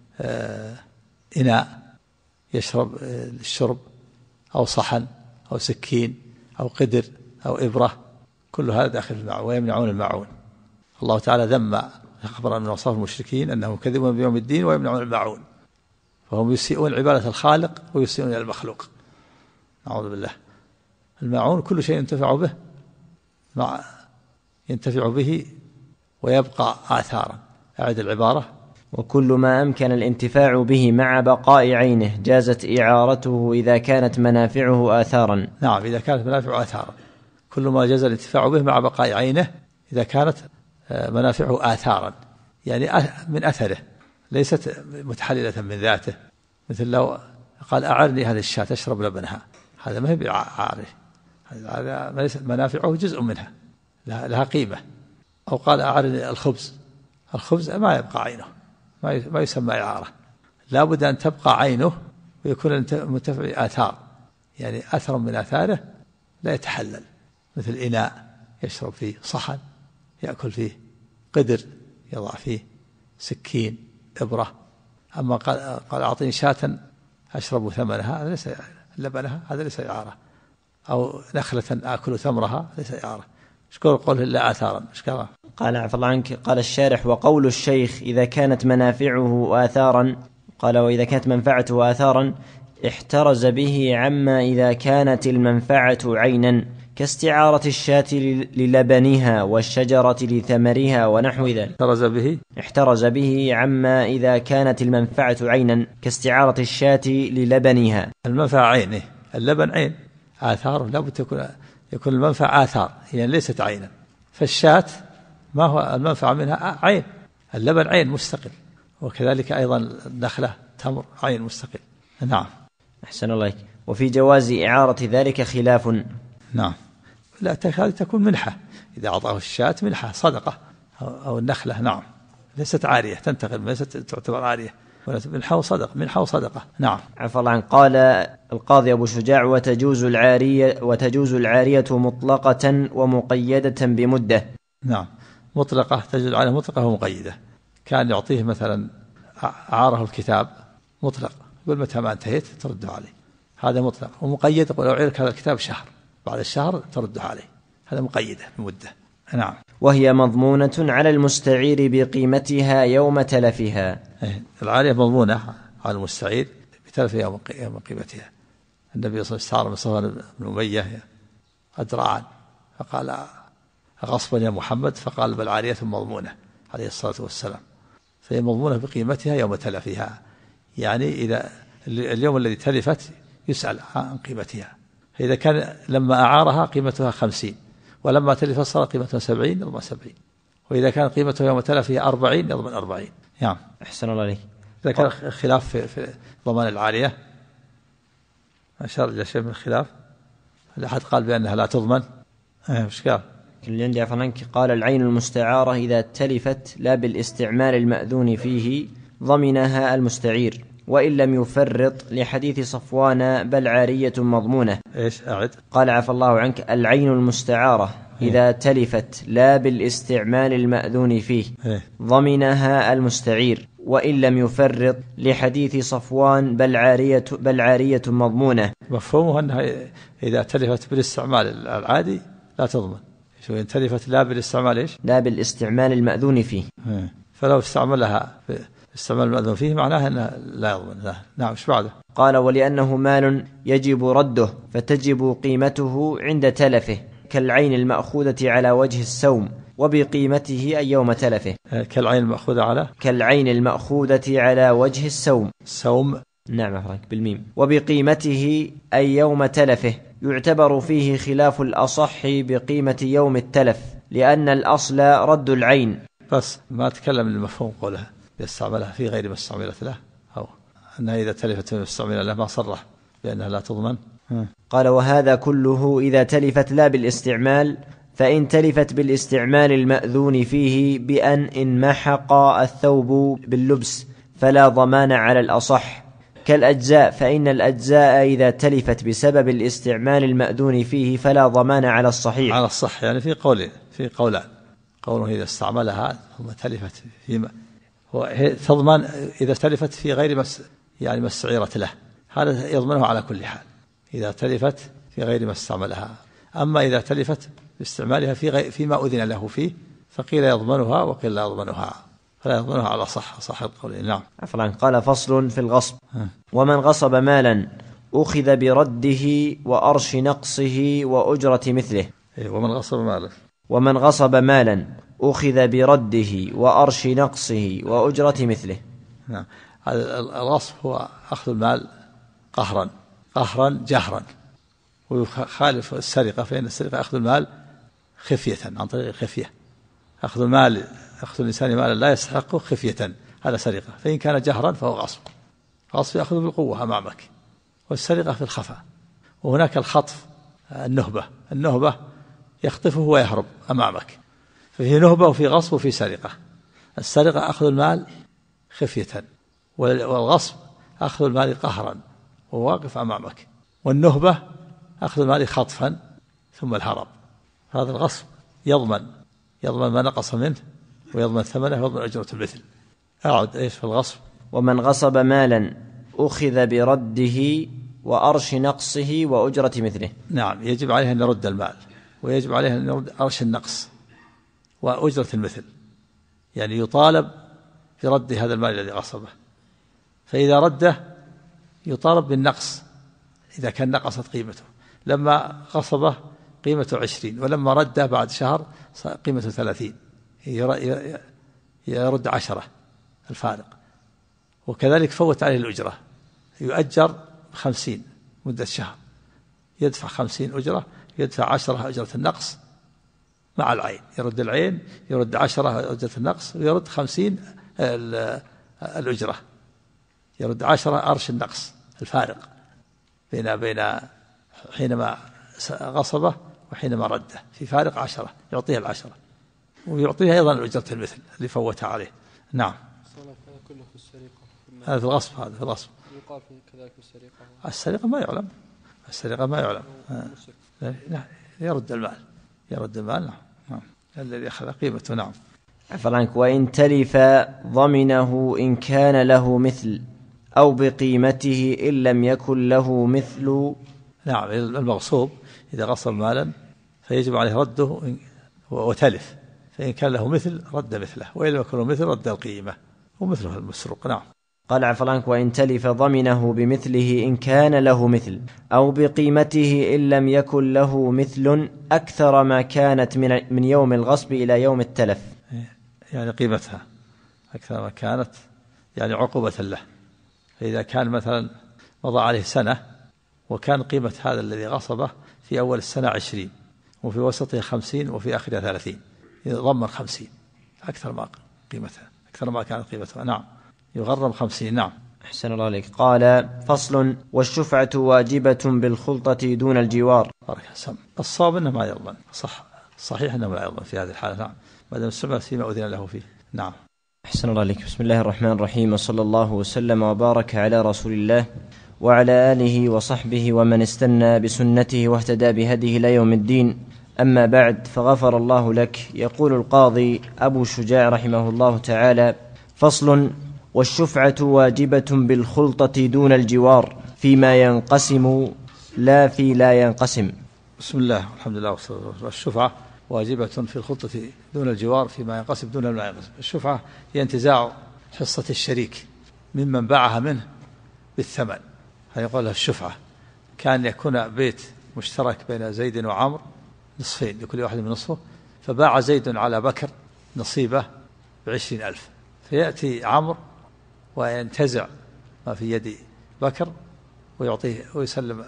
إناء يشرب الشرب، أو صحن، أو سكين، أو قدر، أو إبرة، كل هذا داخل في الماعون. ويمنعون الماعون. الله تعالى ذم أخبر من أوصاف المشركين أنهم كذبون بيوم الدين ويمنعون الماعون، فهم يسيئون عبادة الخالق ويسيئون إلى المخلوق، نعوذ بالله. الماعون كل شيء ينتفع به ينتفع به ويبقى آثارا. أعد العبارة: وكل ما أمكن الانتفاع به مع بقاء عينه جازت إعارته إذا كانت منافعه آثارا. نعم. إذا كانت منافعه آثارا، كل ما جاز الانتفاع به مع بقاء عينه إذا كانت منافعه آثارا، يعني من أثره، ليست متحللة من ذاته. مثل لو قال: أعرني هذه الشاة تشرب لبنها، هذا ما هي بعاره، هذا منافعه جزء منها لها قيمة. أو قال: أعرني الخبز ما يبقى عينه، ما يسمى إعارة. لا بد أن تبقى عينه ويكون المنتفع آثار، يعني أثر من آثاره لا يتحلل، مثل إناء يشرب فيه، صحن يأكل فيه، قدر يضع فيه، سكين، إبرة. أما قال أعطني شاة أشرب ثمنها، هذا ليس لبنها، هذا ليس إعارة. أو نخلة آكل ثمرها، ليس إعارة. شكون قوله إلا آثارا إشكال. قال عفى الله عنك. قال الشارح: وقول الشيخ إذا كانت منافعه آثارا، قال وإذا كانت منفعته آثارا احترز به عما إذا كانت المنفعة عينا، كاستعارة الشاة للبنها والشجرة لثمرها ونحو ذلك. احترز به عما إذا كانت المنفعة عينا، كاستعارة الشاة للبنها. المنفعة عين، اللبن عين، آثار لابد يكون المنفعة آثار، يعني ليست عينا. فالشاة ما هو المنفعة منها عين، اللبن عين مستقل، وكذلك أيضا النخلة تمر عين مستقل. نعم. أحسن الله إليك. وفي جواز إعارة ذلك خلاف. نعم. لا تكون منحة، إذا أعطاه الشاة منحة صدقة أو النخلة. نعم. ليست عارية تنتقل، ليست تعتبر عارية، منحة وصدقة. نعم. عفى الله عنه. قال القاضي أبو شجاع: وتجوز العارية مطلقة ومقيدة بمدة. نعم. مطلقة تجوز العارية مطلقة ومقيدة. كان يعطيه مثلا أعاره الكتاب مطلق، يقول متى ما انتهيت ترده عليه، هذا مطلق. ومقيد يقول لو أعيرك هذا الكتاب شهر، بعد الشهر ترده عليه، هذا مقيدة بمدة. نعم. وهي مضمونة على المستعير بقيمتها يوم تلفها. العارية مضمونة على المستعير بتلفها يوم قيمتها. النبي صلى الله عليه وسلم استعار من صفوان بن أمية أدراعا، فقال: غصبا يا محمد؟ فقال: بل عارية مضمونة، عليه الصلاة والسلام. فهي مضمونة بقيمتها يوم تلفها، يعني إذا اليوم الذي تلفت يسأل عن قيمتها. فإذا كان لما أعارها قيمتها 50، ولما تلفت صار قيمتها 70، يضمن 70. وإذا كان قيمتها يوم تلفها 40 يضمن 40. نعم. أحسن الله عليك. إذا كان خلاف في ضمان العارية، أشار إلى شيء من الخلاف، أحد قال بأنها لا تضمن. إيش قال؟ اللي عندي عفوا عنك. قال: العين المستعارة إذا تلفت لا بالاستعمال المأذون فيه ضمنها المستعير وإن لم يفرط، لحديث صفوان: بل عارية مضمونة. إيش أعد؟ قال عفى الله عنك: العين المستعارة إذا تلفت لا بالاستعمال المأذون فيه ضمنها المستعير وإن لم يفرط، لحديث صفوان: بل عارية مضمونة. مفهومه أنها إذا تلفت بالاستعمال العادي لا تضمن. شو إن تلفت لا بالاستعمال إيش؟ لا بالاستعمال المأذون فيه. فلو استعملها باستعمال المأذون فيه معناها أنها لا يضمن. لا. نعم. إيش بعده؟ قال: ولأنه مال يجب رده فتجب قيمته عند تلفه، كالعين المأخوذة على وجه السوم وبقيمته أي يوم تلفه. كالعين المأخوذة على وجه السوم. سوم. نعم أفرق بالميم. وبقيمته أي يوم تلفه، يعتبر فيه خلاف الأصح بقيمة يوم التلف، لأن الأصل رد العين. بس ما تكلم المفهوم قولها يستعملها في غير ما استعملت له، أو أنها إذا تلفت من استعمل له ما صرح بأنها لا تضمن. قال: وهذا كله إذا تلفت لا بالاستعمال، فإن تلفت بالاستعمال المأذون فيه بأن انمحق الثوب باللبس فلا ضمان على الأصح، كالأجزاء، فإن الأجزاء إذا تلفت بسبب الاستعمال المأذون فيه فلا ضمان على الصحيح. على الصح يعني في قولان. قوله إذا استعملها ثم تلفت فيما تضمن، إذا تلفت في غير ما استعيرت له، هذا يضمنه على كل حال إذا تلفت في غير ما استعملها. أما إذا تلفت باستعمالها فيما أذن له فيه، فقيل يضمنها وقيل لا يضمنها، فلا يضمنها على صح القول. نعم. عفوا. قال: فصل في الغصب. ومن غصب مالا أخذ برده وأرش نقصه وأجرة مثله. ومن غصب مالا أخذ برده وأرش نقصه وأجرة مثله. نعم. الغصب هو أخذ المال قهرا جهرا، ويخالف السرقة، فإن السرقة أخذ المال خفية عن طريق الخفية. أخذ الإنسان مالا لا يستحقه خفية، هذا سرقة. فإن كان جهرا فهو غصب يأخذ بالقوة أمامك، والسرقة في الخفاء. وهناك الخطف، النهبة يخطفه ويهرب أمامك، ففي نهبة وفي غصب وفي سرقة. السرقة أخذ المال خفية، والغصب أخذ المال قهرا وواقف أمامك، والنهبة أخذ المال خطفا ثم الهرب. هذا الغصب يضمن ما نقص منه، ويضمن ثمنه، ويضمن أجرة المثل. أعد إيش في الغصب؟ ومن غصب مالا أخذ برده وأرش نقصه وأجرة مثله. نعم. يجب عليه أن يرد المال، ويجب عليه أن يرد أرش النقص وأجرة المثل، يعني يطالب برد هذا المال الذي غصبه، فإذا رده يطالب بالنقص إذا كان نقصت قيمته. لما غصبه قيمته 20 ولما رده بعد شهر قيمته 30 يرد 10 الفارق. وكذلك فوت عليه الأجرة يؤجر 50 مدة شهر، يدفع 50 أجرة، يدفع 10 أجرة النقص مع العين، يرد العين، يرد 10 أجرة النقص، ويرد 50 الأجرة، يرد 10 أرش النقص الفارق بين حينما غصبه وحينما رده، في فارق 10 يعطيه 10 ويعطيه أيضا الأجرة المثل اللي فوتها عليه. نعم. كله في السرقة. هذا في الغصب، هذا في الغصب. يقال في كذلك في السرقة. السرقة ما يعلم، السرقة ما يعلم. يرد المال. نعم. الذي أخذ قيمته. نعم. عفوا عنك. وإن تلف ضمنه إن كان له مثل أو بقيمته إن لم يكن له مثل. نعم. المغصوب إذا غصب مالا فيجب عليه رده وتلف، فإن كان له مثل رد مثله، وإن لم يكن له مثل رد القيمة ومثله المسروق. نعم. قال عفوا عنك. وإن تلف ضمنه بمثله إن كان له مثل أو بقيمته إن لم يكن له مثل أكثر ما كانت من يوم الغصب إلى يوم التلف، يعني قيمتها أكثر ما كانت، يعني عقوبة له. فإذا كان مثلا مضى عليه سنة وكان قيمة هذا الذي غصبه في أول السنة 20 وفي وسطه 50 وفي آخرها 30، يضمن 50 أكثر ما قيمتها، أكثر ما كانت قيمتها. نعم. يغرم 50. نعم. أحسن الله عليك. قال: فصل: والشفعة واجبة بالخلطة دون الجوار. الصواب أنه ما يضمن، صحيح أنه لا يضمن في هذه الحالة. نعم. ما دام السمع فيما أذن له فيه. نعم. أحسن الله عليك. بسم الله الرحمن الرحيم، وصلى الله وسلم وبارك على رسول الله وعلى آله وصحبه ومن استنى بسنته واهتدى بهديه إلى يوم الدين. أما بعد، فغفر الله لك. يقول القاضي أبو شجاع رحمه الله تعالى: فصل: والشفعة واجبة بالخلطة دون الجوار فيما ينقسم لا في لا ينقسم. بسم الله والحمد لله والصلاة والسلام. الشفعة واجبة في الخلطة دون الجوار فيما ينقسم دون ما ينقسم. الشفعة هي انتزاع حصة الشريك ممن باعها منه بالثمن، فيقول لها الشفعة. كان يكون بيت مشترك بين زيد وعمر نصفين لكل واحد من نصفه، فباع زيد على بكر نصيبه ب20,000، فيأتي عمرو وينتزع ما في يد بكر ويعطيه ويسلم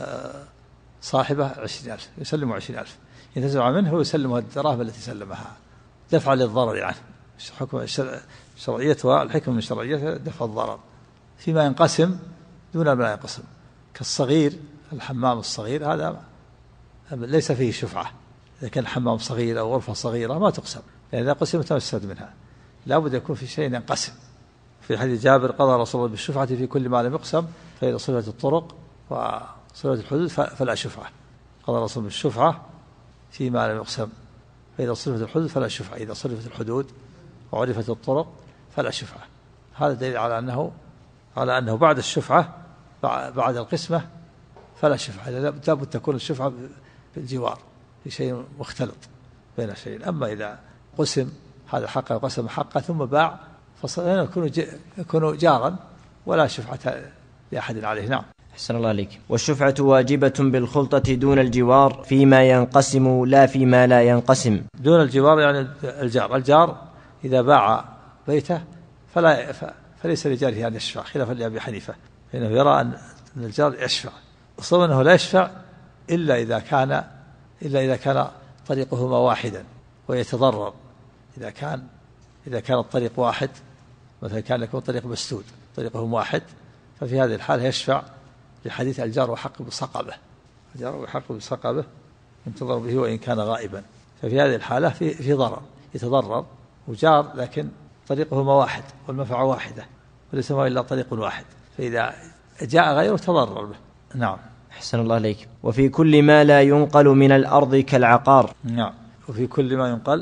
صاحبه 20,000، يسلمه 20,000، ينتزع منه ويسلمه الدراهم التي سلمها دفعا للضرر عنه. حكم شرعيتها، الحكم من شرعيتها دفع الضرر فيما ينقسم دون ما ينقسم، كالصغير الحمام الصغير هذا ليس فيه شفعة. إذا كان حمام صغير أو غرفة صغيرة ما تقسم، لأن إذا قسمت تستفاد منها، لا بد يكون في شيء ينقسم. في حديث جابر: قضى رسول الله بالشفعة في كل ما لم يقسم، فإذا صفت الطرق وصفت الحدود فلا شفعة. قضى رسول بالشفعة فيما لم يقسم، فإذا صفت الحدود فلا شفعة، إذا صرفت الحدود وعرفت الطرق فلا شفعة. هذا دليل على أنه بعد الشفعة، بعد القسمة فلا شفعة، لابد تكون الشفعة بالجوار في شيء مختلط بين الشيئين. أما إذا قسم هذا حقه وقسم حقه ثم باع يكون جارا ولا شفعة لأحد عليه. نعم. أحسن الله عليك. والشفعة واجبة بالخلطة دون الجوار فيما ينقسم لا فيما لا ينقسم. دون الجوار يعني الجار إذا باع بيته فليس لجاره أن يشفع، خلافا لأبي حنيفة، فإنه يرى أن الجار يشفع، وصوب أنه لا يشفع إلا إذا كان طريقهما واحدا ويتضرر. إذا كان الطريق واحد، مثلا كان يكون طريق مسدود طريقهم واحد، ففي هذه الحالة يشفع لحديث الجار وحق بصقبه، الجار وحق بصقبه ينتظر به وإن كان غائبا. ففي هذه الحالة في ضرر، يتضرر وجار لكن طريقهما واحد والمنفعة واحدة وليس ما إلا طريق واحد، فإذا جاء غيره تضرر به. نعم. أحسن الله عليك. وفي كل ما لا ينقل من الأرض كالعقار. نعم. وفي كل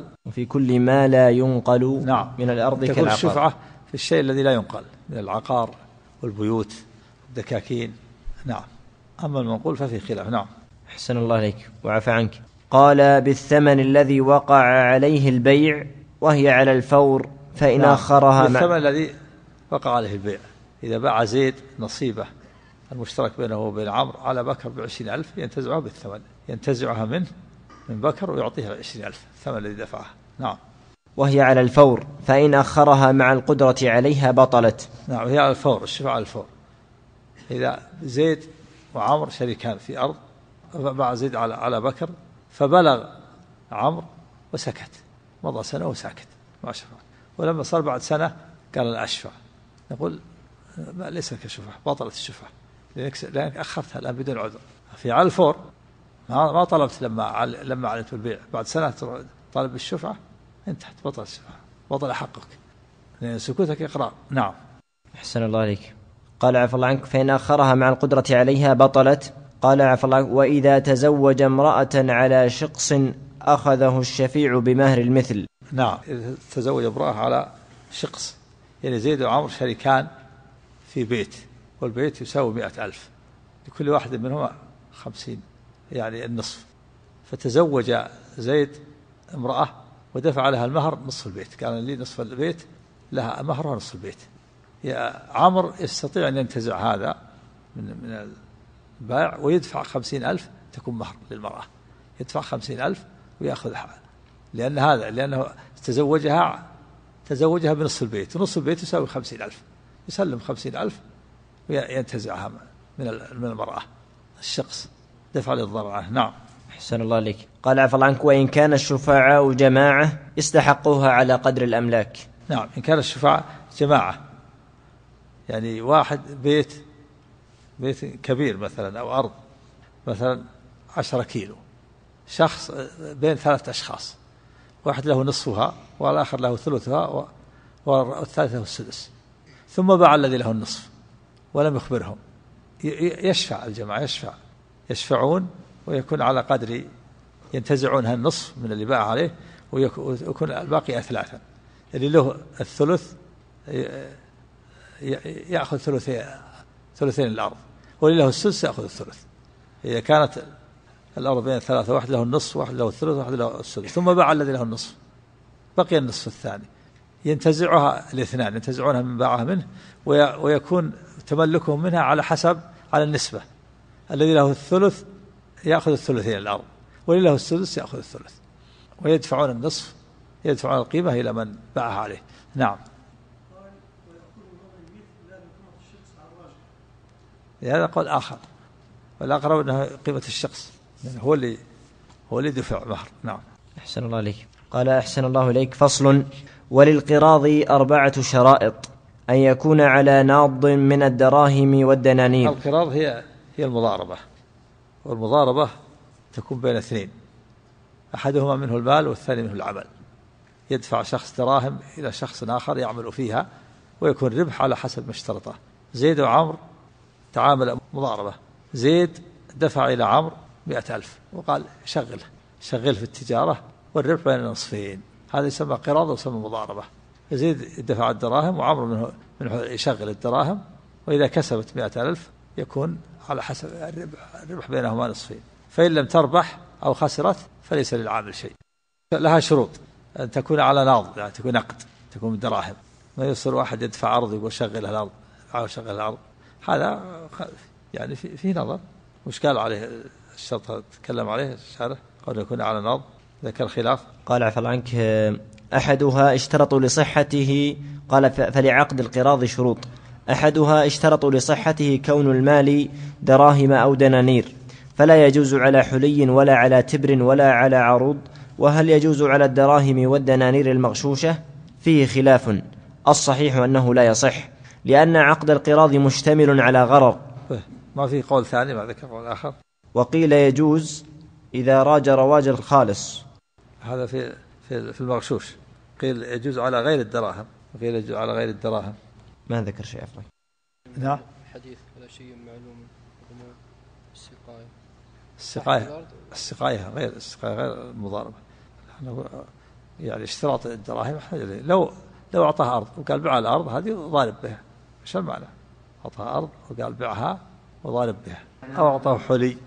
ما لا ينقل نعم. من الأرض تكون كالعقار. الشفعة في الشيء الذي لا ينقل من العقار والبيوت والدكاكين. نعم. أما المنقول ففي خلاف. نعم. أحسن الله عليك وعفى عنك. قال بالثمن الذي وقع عليه البيع وهي على الفور، فإن أخرها بالثمن الذي وقع عليه البيع. إذا باع زيد نصيبه المشترك بينه وبين عمرو على بكر ب20,000 ينتزعها بالثمن، ينتزعها منه من بكر ويعطيها 20,000 الثمن الذي دفعه. نعم. وهي على الفور، فإن أخرها مع القدرة عليها بطلت. نعم، هي على الفور، الشفاعة على الفور. إذا زيد وعمر شريكان في أرض، باع زيد على بكر، فبلغ عمرو وسكت، مضى سنة وساكت ما شفع، ولما صار بعد سنة قال أنا أشفع، نقول ليس لك شفعة، بطلت الشفعة لأنك أخرتها الآن بدون عذر. في على الفور، ما طلبت لما علمت البيع، بعد سنة طالب بالشفعة، انتهت، بطل الشفعة، بطل حقك، لأن سكوتك إقرار. نعم. أحسن الله عليك. قال عفى الله عنك فإن أخرها مع القدرة عليها بطلت. قال عفى الله عنك وإذا تزوج امرأة على شقص أخذه الشفيع بمهر المثل. نعم، إذا تزوج امرأة على شقص، يعني زيد وعمر شريكان في بيت، والبيت يساوي 100,000، لكل واحد منهما 50، يعني النصف. فتزوج زيد امرأة ودفع لها المهر نصف البيت، كان لي نصف البيت، لها مهرها نصف البيت. يا عمر يستطيع أن ينتزع هذا من البائع ويدفع 50,000 تكون مهر للمرأة، يدفع 50,000 ويأخذها، لأنه تزوجها بنصف البيت، ونصف البيت يساوي 50,000، يسلم 50,000 وينتزعها من المرأة، الشخص دفع للضرر عنه. نعم. أحسن الله عليك. قال عفى الله عنك وإن كان الشفعاء جماعة استحقوها على قدر الأملاك. نعم، إن كان الشفعاء جماعة، يعني واحد بيت كبير مثلا، أو أرض مثلا 10 كيلو، شخص بين 3 أشخاص، واحد له نصفها والآخر له ثلثها والثالث له السدس، ثم باع الذي له النصف ولم يخبرهم، يشفع الجماعة، يشفعون ويكون على قدر، ينتزعون النصف من اللي باع عليه، ويكون الباقي 3، اللي له الثلث يأخذ ثلثين الأرض، واللي له السدس يأخذ الثلث. إذا كانت الأرض بين 3، واحد له النصف، واحد له الثلث، واحد له السدس، ثم باع الذي له النصف، بقي النصف الثاني، ينتزعها الاثنان، ينتزعونها من باعها منه، ويكون تملكهم منها على النسبة، الذي له الثلث يأخذ الثلثين الأرض، واللي له السدس يأخذ الثلث، ويدفعون النصف، يدفعون القيمة إلى من باعها عليه. نعم. هذا قول آخر، والأقرب أنه قيمة الشخص، يعني هو اللي دفع مهر. نعم. أحسن الله عليك. قال أحسن الله إليك. فصل. وللقراض 4 شرائط: أن يكون على ناض من الدراهم والدنانير. القراض هي المضاربة، والمضاربة تكون بين 2، أحدهما منه المال والثاني منه العمل، يدفع شخص دراهم إلى شخص آخر يعمل فيها، ويكون ربح على حسب ما اشترطه. زيد وعمر تعامل مضاربة، زيد دفع إلى عمرو 100,000 وقال شغل في التجارة، والربح بين النصفين، هذا يسمى قراض ويسمى مضاربة. زيد دفع الدراهم وعمرو منه يشغل الدراهم، وإذا كسبت 100,000 يكون على حسب الربح بينهما نصفين، فإن لم تربح أو خسرت فليس للعامل شيء. لها شروط: أن تكون على ناض، يعني تكون نقد، تكون دراهم، ما يصير واحد يدفع أرض يقول شغل الأرض، شغل الأرض، هذا يعني في نظر. وش قال عليه الشرط تكلم عليه الشارح؟ قال يكون على ناض، ذكر خلاف. قال عفى الله عنك أحدها اشترطوا لصحته، قال فلعقد القراض شروط: أحدها اشترطوا لصحته كون المال دراهم أو دنانير، فلا يجوز على حلي ولا على تبر ولا على عروض. وهل يجوز على الدراهم والدنانير المغشوشة؟ فيه خلاف، الصحيح أنه لا يصح، لأن عقد القراض مشتمل على غرر. ما في قول ثاني، ما ذكر قول آخر. وقيل يجوز إذا راج رواج الخالص، هذا في المغشوش. قيل يجوز على غير الدراهم، وقيل يجوز على غير الدراهم. ما ذكر شيء أفضل. نعم. حديث ولا شيء معلوم. السقاية غير المضاربة. يعني اشتراط الدراهم، لو أعطاها أرض وقال بيع الأرض هذه وضارب بها، إيش المعنى؟ أعطاها أرض وقال بيعها وضارب بها. أو أعطاه حلي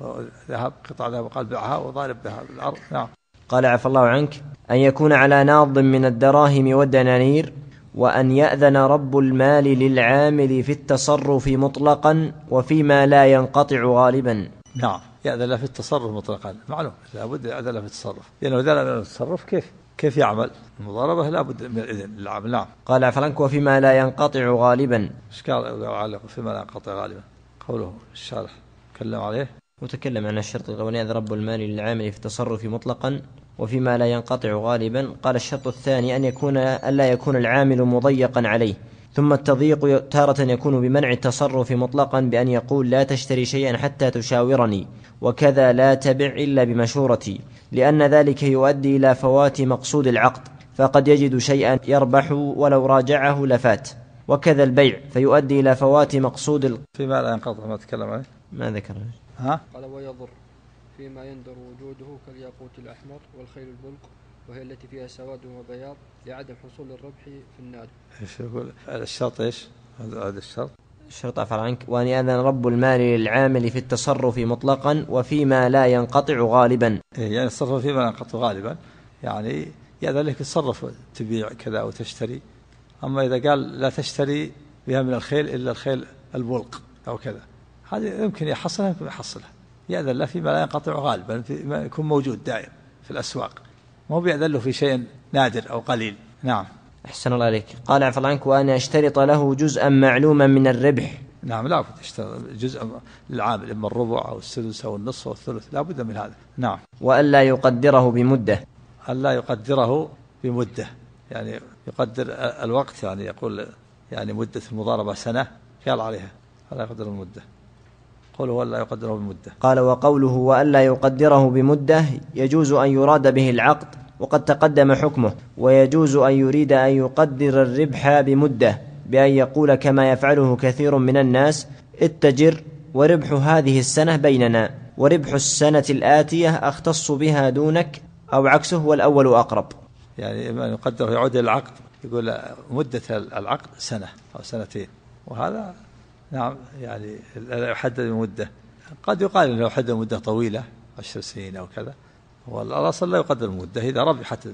ذهب قطع ذهب وقال بعها وضارب بها بالأرض. نعم. قال عفى الله عنك: أن يكون على ناض من الدراهم والدنانير، وأن يأذن رب المال للعامل في التصرف مطلقا وفيما لا ينقطع غالبا. نعم، يأذن له في التصرف مطلقا، معلوم لابد يأذن له في التصرف، لأنه إذا لم يتصرف كيف يعمل؟ المضاربة لابد من الإذن للعامل. نعم. قال عفى الله عنك: وفيما لا ينقطع غالبا. ايش قال علق فيما لا ينقطع غالبا؟ قوله الشارح تكلم عليه وتكلم عن الشرط الأولاني: يأذن رب المال للعامل في التصرف مطلقا وفيما لا ينقطع غالبا. قال الشرط الثاني ألا يكون العامل مضيقا عليه. ثم التضييق تارة يكون بمنع التصرف مطلقا بأن يقول: لا تشتري شيئا حتى تشاورني، وكذا لا تبع إلا بمشورتي، لأن ذلك يؤدي إلى فوات مقصود العقد، فقد يجد شيئا يربح ولو راجعه لفات. وكذا البيع فيؤدي إلى فوات مقصود فيما لا ينقطع. ما تكلم عليه ما ذكر. قال: ويضر فيما يندر وجوده كالياقوت الأحمر والخيل البلق، وهي التي فيها سواد وبياض لعدم حصول الربح في النادي. ايش يقول الشرط؟ ايش هذا الشرط؟ الشرط عفى عنك: وأن يأذن رب المال للعامل في التصرف مطلقا وفيما لا ينقطع غالبا. يعني التصرف فيما لا ينقطع غالبا، يعني يأذن لك تصرف تبيع كذا وتشتري. أما إذا قال لا تشتري بها من الخيل إلا الخيل البلق أو كذا، هذه يمكن يحصلها يمكن يحصلها. يأذن له فيما لا ينقطع غالبا، فيما يكون موجود دائم في الأسواق، ما هو بيأذن له في شيء نادر أو قليل. نعم. أحسن الله عليك. قال عفى الله عنك: وأن يشترط له جزءا معلوما من الربح. نعم، لا بد يشترط جزء للعامل، إما الربع أو السدس أو النصف أو الثلث، لا بد من هذا. نعم. وألا يقدره بمدة. ألا يقدره بمدة، يعني يقدر الوقت، يعني يقول يعني مدة المضاربة سنة قال عليها، ألا يقدر المدة. قوله وألا يقدره بمدة. قال: وقوله وألا يقدره بمدة يجوز أن يراد به العقد، وقد تقدم حكمه. ويجوز أن يريد أن يقدر الربح بمدة بأن يقول كما يفعله كثير من الناس: اتجر وربح هذه السنة بيننا، وربح السنة الآتية أختص بها دونك، أو عكسه، والأول أقرب. يعني إما أن يقدر يعود العقد، يقول مدة العقد سنة أو سنتين، وهذا نعم يعني لا يحدد بمدة. قد يقال إنه يحدد مدة طويلة 10 سنين أو كذا، والأصل لا يقدر المدة. إذا ربحت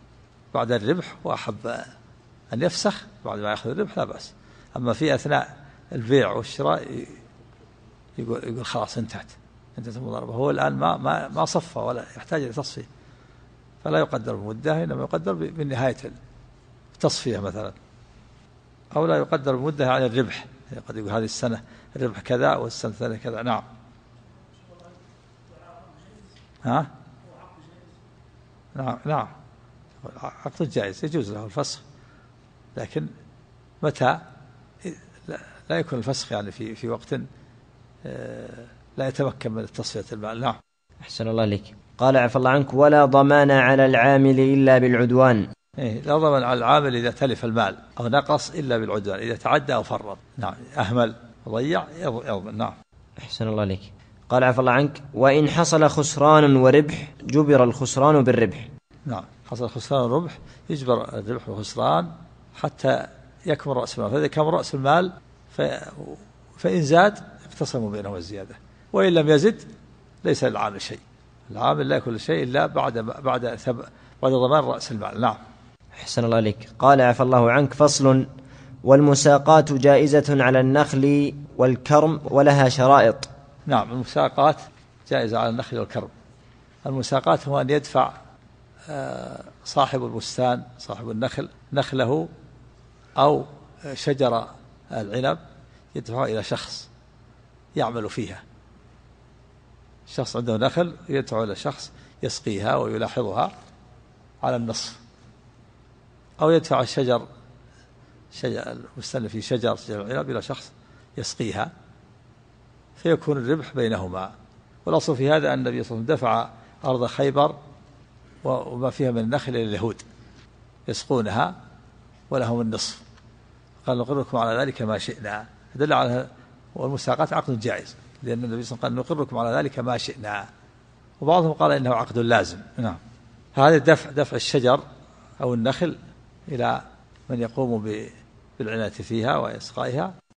بعد الربح وأحب أن يفسخ بعد ما يأخذ الربح لا بأس. أما في أثناء البيع والشراء يقول خلاص انتهت المضاربة، هو الآن ما صفى ولا يحتاج إلى تصفية، فلا يقدر بمدة، إنما يقدر بنهاية التصفية مثلا. أو لا يقدر بمدة عن الربح، قد يقول هذه السنة الربح كذا والسنة الثانية كذا. نعم. نعم عقد جائز يجوز له الفسخ، لكن متى؟ لا يكون الفسخ يعني في وقت لا يتمكن من تصفية المال. نعم. أحسن الله لك. قال عفى الله عنك: ولا ضمان على العامل إلا بالعدوان. لا ضمان على العامل إذا تلف المال أو نقص إلا بالعدوان، إذا تعدى أو فرط. نعم، أهمل وضيع يضمن. نعم. أحسن الله لك. قال عفى الله عنك: وإن حصل خسران وربح جبر الخسران بالربح. نعم، حصل خسران وربح يجبر الربح والخسران حتى يكمل رأس المال. فإذا كمل رأس المال فإن زاد اقتسموا بينهم الزيادة، وإن لم يزد ليس للعامل شيء. العامل لا يأكل شيء إلا بعد ضمان رأس المال. نعم. أحسن الله لك. قال عفى الله عنك: فصل: والمساقات جائزة على النخل والكرم ولها شرائط. نعم، المساقات جائزة على النخل والكرم. المساقات هو أن يدفع صاحب البستان صاحب النخل نخله أو شجر العنب، يدفعه إلى شخص يعمل فيها. شخص عنده نخل يدفع إلى شخص يسقيها ويلاحظها على النصف، أو يدفع الشجر البستان في شجر العنب إلى شخص يسقيها، فيكون الربح بينهما. والأصل في هذا أن النبي صلى الله عليه وسلم دفع أرض خيبر وما فيها من النخل إلى اليهود يسقونها ولهم النصف، قال نقركم على ذلك ما شئنا. دل على والمساقات عقد جائز، لأن النبي صلى الله عليه وسلم قال نقركم على ذلك ما شئنا، وبعضهم قال إنه عقد لازم. نعم. هذا دفع الشجر أو النخل إلى من يقوم بالعناية فيها وإسقائها.